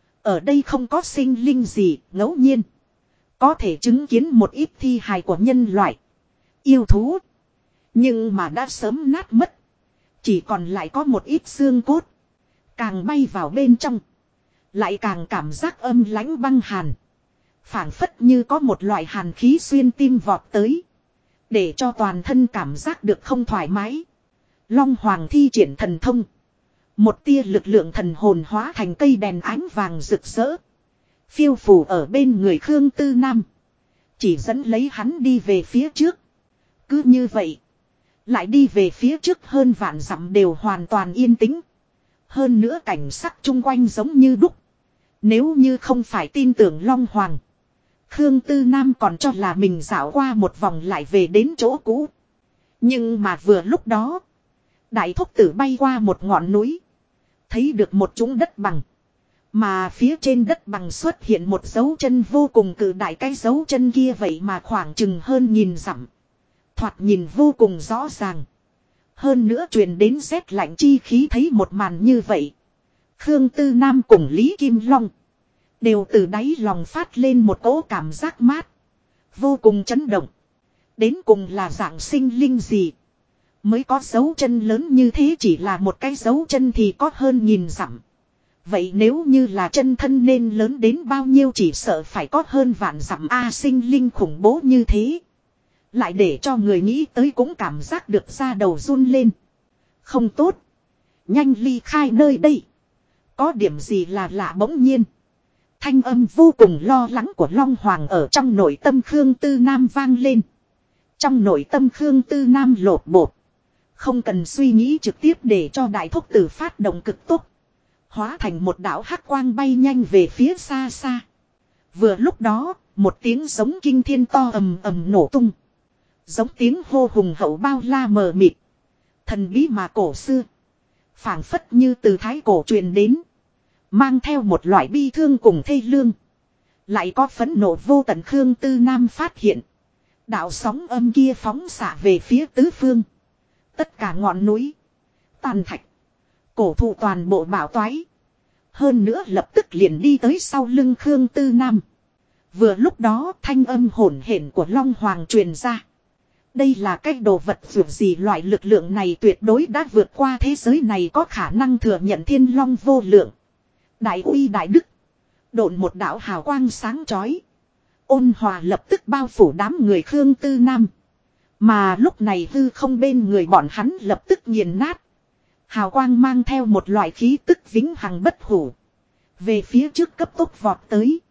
Ở đây không có sinh linh gì, ngẫu nhiên. Có thể chứng kiến một ít thi hài của nhân loại. Yêu thú. Nhưng mà đã sớm nát mất. Chỉ còn lại có một ít xương cốt. Càng bay vào bên trong. Lại càng cảm giác âm lãnh băng hàn. Phảng phất như có một loại hàn khí xuyên tim vọt tới. Để cho toàn thân cảm giác được không thoải mái. Long Hoàng thi triển thần thông. Một tia lực lượng thần hồn hóa thành cây đèn ánh vàng rực rỡ. Phiêu phù ở bên người Khương Tư Nam. Chỉ dẫn lấy hắn đi về phía trước. Cứ như vậy. Lại đi về phía trước hơn vạn dặm đều hoàn toàn yên tĩnh. Hơn nữa cảnh sắc chung quanh giống như đúc. Nếu như không phải tin tưởng Long Hoàng. Khương Tư Nam còn cho là mình dạo qua một vòng lại về đến chỗ cũ. Nhưng mà vừa lúc đó. Đại thúc tử bay qua một ngọn núi. Thấy được một chũng đất bằng. Mà phía trên đất bằng xuất hiện một dấu chân vô cùng cự đại, cái dấu chân kia vậy mà khoảng chừng hơn 1000 dặm. Thoạt nhìn vô cùng rõ ràng. Hơn nữa truyền đến rét lạnh chi khí, thấy một màn như vậy. Khương Tư Nam cùng Lý Kim Long. Đều từ đáy lòng phát lên một cỗ cảm giác mát. Vô cùng chấn động. Đến cùng là dạng sinh linh gì. Mới có dấu chân lớn như thế, chỉ là một cái dấu chân thì có hơn 1000 dặm. Vậy nếu như là chân thân nên lớn đến bao nhiêu, chỉ sợ phải có hơn vạn dặm a, sinh linh khủng bố như thế. Lại để cho người nghĩ tới cũng cảm giác được da đầu run lên. Không tốt. Nhanh ly khai nơi đây. Có điểm gì là lạ. Bỗng nhiên. Thanh âm vô cùng lo lắng của Long Hoàng ở trong nội tâm Khương Tư Nam vang lên. Trong nội tâm Khương Tư Nam lột bột. Không cần suy nghĩ, trực tiếp để cho đại thúc tử phát động cực tốc. Hóa thành một đạo hắc quang bay nhanh về phía xa xa. Vừa lúc đó, một tiếng giống kinh thiên to ầm ầm nổ tung. Giống tiếng hô hùng hậu bao la mờ mịt. Thần bí mà cổ xưa. Phảng phất như từ thái cổ truyền đến. Mang theo một loại bi thương cùng thê lương. Lại có phẫn nộ vô tận. Khương Tư Nam phát hiện. Đạo sóng âm kia phóng xạ về phía tứ phương. Tất cả ngọn núi. Tàn thạch. Cổ thụ toàn bộ bảo toái. Hơn nữa lập tức liền đi tới sau lưng Khương Tư Nam. Vừa lúc đó thanh âm hỗn hển của Long Hoàng truyền ra. Đây là cái đồ vật vượt gì, loại lực lượng này tuyệt đối đã vượt qua thế giới này, có khả năng thừa nhận thiên long vô lượng. Đại uy đại đức. Độn một đạo hào quang sáng chói. Ôn hòa lập tức bao phủ đám người Khương Tư Nam. Mà lúc này hư không bên người bọn hắn lập tức nghiền nát. Hào quang mang theo một loại khí tức vĩnh hằng bất hủ. Về phía trước cấp tốc vọt tới.